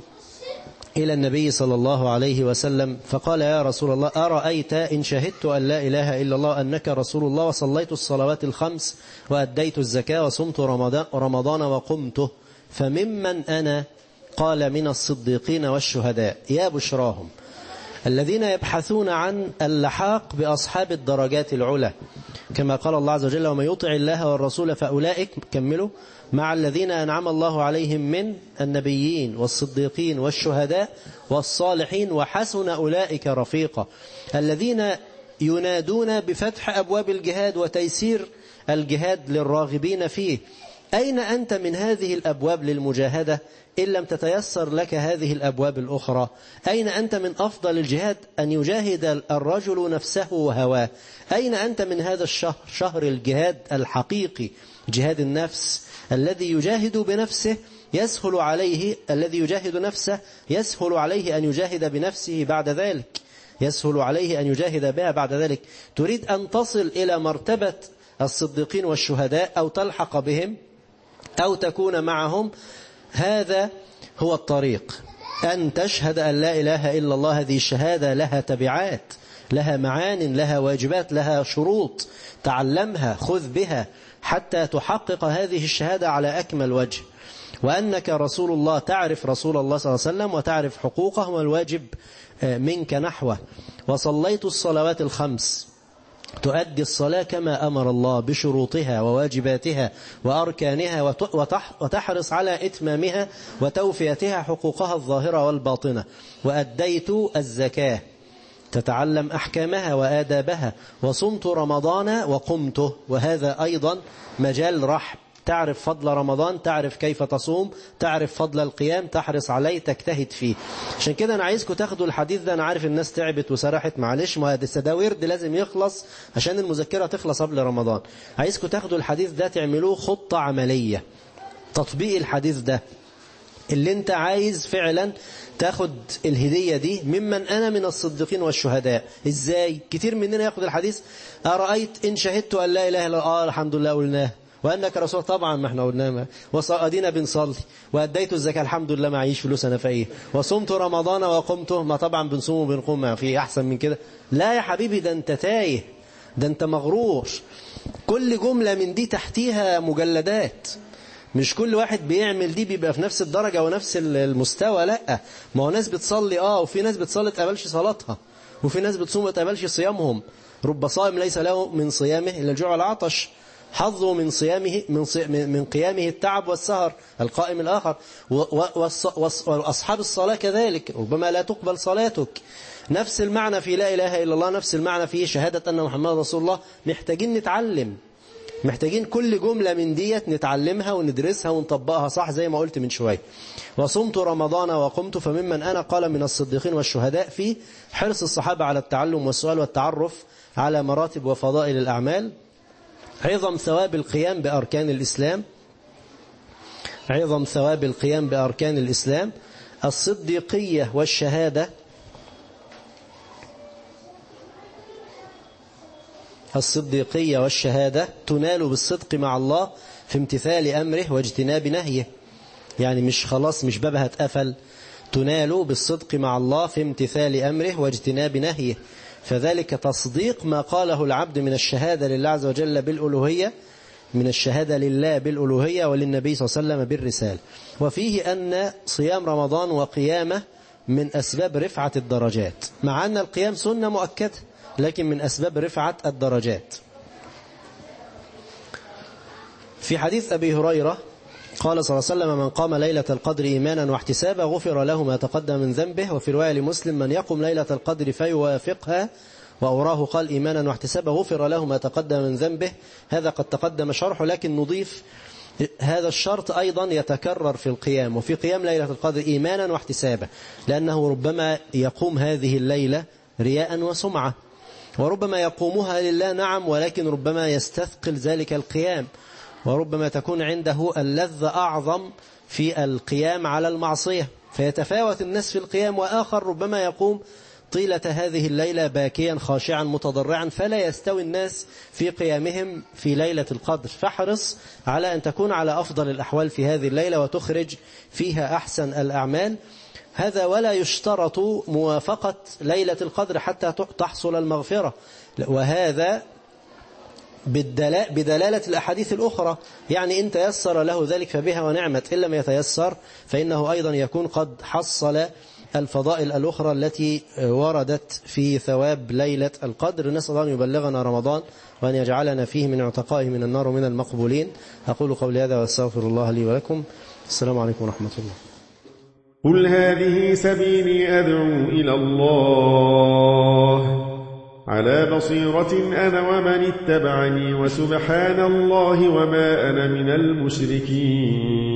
S2: إلى النبي صلى الله عليه وسلم فقال: يا رسول الله، أرأيت إن شهدت أن لا إله إلا الله أنك رسول الله، وصليت الصلوات الخمس، وأديت الزكاة، وصمت رمضان وقمته، فممن أنا؟ قال: من الصديقين والشهداء. يا بشراهم الذين يبحثون عن اللحاق بأصحاب الدرجات العلى، كما قال الله عز وجل: ومن يطع الله والرسول فأولئك، كملوا، مع الذين أنعم الله عليهم من النبيين والصديقين والشهداء والصالحين وحسن أولئك رفيقا. الذين ينادون بفتح أبواب الجهاد وتيسير الجهاد للراغبين فيه. أين أنت من هذه الأبواب للمجاهدة إن لم تتيسر لك هذه الأبواب الأخرى؟ أين أنت من أفضل الجهاد أن يجاهد الرجل نفسه وهواه؟ أين أنت من هذا الشهر، شهر الجهاد الحقيقي، جهاد النفس، الذي يجاهد بنفسه يسهل عليه، الذي يجاهد نفسه يسهل عليه أن يجاهد بنفسه بعد ذلك، يسهل عليه أن يجاهد بها بعد ذلك. تريد أن تصل إلى مرتبة الصديقين والشهداء، أو تلحق بهم، أو تكون معهم. هذا هو الطريق، أن تشهد أن لا إله إلا الله. هذه الشهادة لها تبعات، لها معان، لها واجبات، لها شروط. تعلمها، خذ بها حتى تحقق هذه الشهادة على أكمل وجه. وأنك رسول الله، تعرف رسول الله صلى الله عليه وسلم وتعرف حقوقه والواجب منك نحوه. وصليت الصلوات الخمس، تؤدي الصلاة كما أمر الله بشروطها وواجباتها وأركانها، وتحرص على إتمامها وتوفيتها حقوقها الظاهرة والباطنة. وأديت الزكاة، تتعلم أحكامها وآدابها. وصمت رمضان وقمته، وهذا أيضا مجال رحب، تعرف فضل رمضان، تعرف كيف تصوم، تعرف فضل القيام، تحرص عليه، تجتهد فيه. عشان كده أنا عايزكم تاخدوا الحديث ده. أنا عارف الناس تعبت وسرحت، معلش، ما ده ورد لازم يخلص عشان المذكرة تخلص قبل رمضان. عايزكم تاخدوا الحديث ده تعملوه خطة عملية، تطبيق الحديث ده. اللي انت عايز فعلا تاخد الهدية دي ممن أنا من الصديقين والشهداء. إزاي؟ كتير مننا ياخد الحديث: أرأيت إن شهدت أن لا إله إلا الله، الحمد لله قلناه، وأنك رسول، طبعا ما احنا قلناه، وأدينا بنصلي، وأديت الزكاة، الحمد لله معيش فلوس أنا فقير، وصمت رمضان وقمته، ما طبعا بنصوم وبنقوم، ما في أحسن من كده. لا يا حبيبي، ده أنت تايه، ده أنت مغرور. كل جملة من دي تحتيها مجلدات. مش كل واحد بيعمل دي بيبقى في نفس الدرجة ونفس المستوى. لا، ما هو ناس بتصلي وفي ناس بتصلي تقبلش صلاتها، وفي ناس بتصوم ما تقبلش صيامهم. رب صائم ليس له من صيامه إلا الجوع والعطش، حظه من صيامه من قيامه التعب والسهر. القائم الآخر وأصحاب الصلاة كذلك، ربما لا تقبل صلاتك. نفس المعنى في لا إله إلا الله، نفس المعنى في شهادة أن محمد رسول الله. محتاجين نتعلم، محتاجين كل جملة من ديت نتعلمها وندرسها ونطبقها صح زي ما قلت من شوية. وصمت رمضان وقمت، فممن أنا قال من الصديقين والشهداء، في حرص الصحابة على التعلم والسؤال والتعرف على مراتب وفضائل الأعمال. عظم ثواب القيام بأركان الإسلام، عظم ثواب القيام بأركان الإسلام. الصديقية والشهادة، الصديقية والشهادة تنال بالصدق مع الله في امتثال أمره واجتناب نهيه. يعني مش خلاص، مش بابها اتقفل، تنال بالصدق مع الله في امتثال أمره واجتناب نهيه. فذلك تصديق ما قاله العبد من الشهادة لله عز وجل بالألوهية، من الشهادة لله بالألوهية وللنبي صلى الله عليه وسلم بالرسالة. وفيه أن صيام رمضان وقيامه من أسباب رفعة الدرجات، مع أن القيام سنة مؤكدة، لكن من أسباب رفعة الدرجات. في حديث أبي هريرة قال صلى الله عليه وسلم: من قام ليلة القدر إيمانا واحتسابا غفر له ما تقدم من ذنبه. وفي رواية لمسلم: من يقم ليلة القدر فيوافقها وأوراه قال إيمانا واحتسابا غفر له ما تقدم من ذنبه. هذا قد تقدم شرحه، لكن نضيف هذا الشرط أيضا يتكرر في القيام، وفي قيام ليلة القدر إيمانا واحتسابا، لأنه ربما يقوم هذه الليلة رياء وسمعة، وربما يقومها لله نعم، ولكن ربما يستثقل ذلك القيام، وربما تكون عنده اللذة أعظم في القيام على المعصية، فيتفاوت الناس في القيام. وآخر ربما يقوم طيلة هذه الليلة باكيا خاشعا متضرعا، فلا يستوي الناس في قيامهم في ليلة القدر. فاحرص على أن تكون على أفضل الأحوال في هذه الليلة وتخرج فيها أحسن الأعمال. هذا ولا يشترط موافقة ليلة القدر حتى تحصل المغفرة، وهذا بدلالة الأحاديث الأخرى. يعني إن تيسر له ذلك فبها ونعمت، إن لم يتيسر فإنه أيضا يكون قد حصل الفضائل الأخرى التي وردت في ثواب ليلة القدر. نسأل الله أن يبلغنا رمضان وأن يجعلنا فيه من عتقائه من النار ومن المقبولين. أقول قولي هذا وأستغفر الله لي ولكم. السلام عليكم ورحمة الله.
S3: قل هذه سبيلي أدعو إلى الله على بصيرة أنا ومن اتبعني، وسبحان الله وما أنا من المشركين.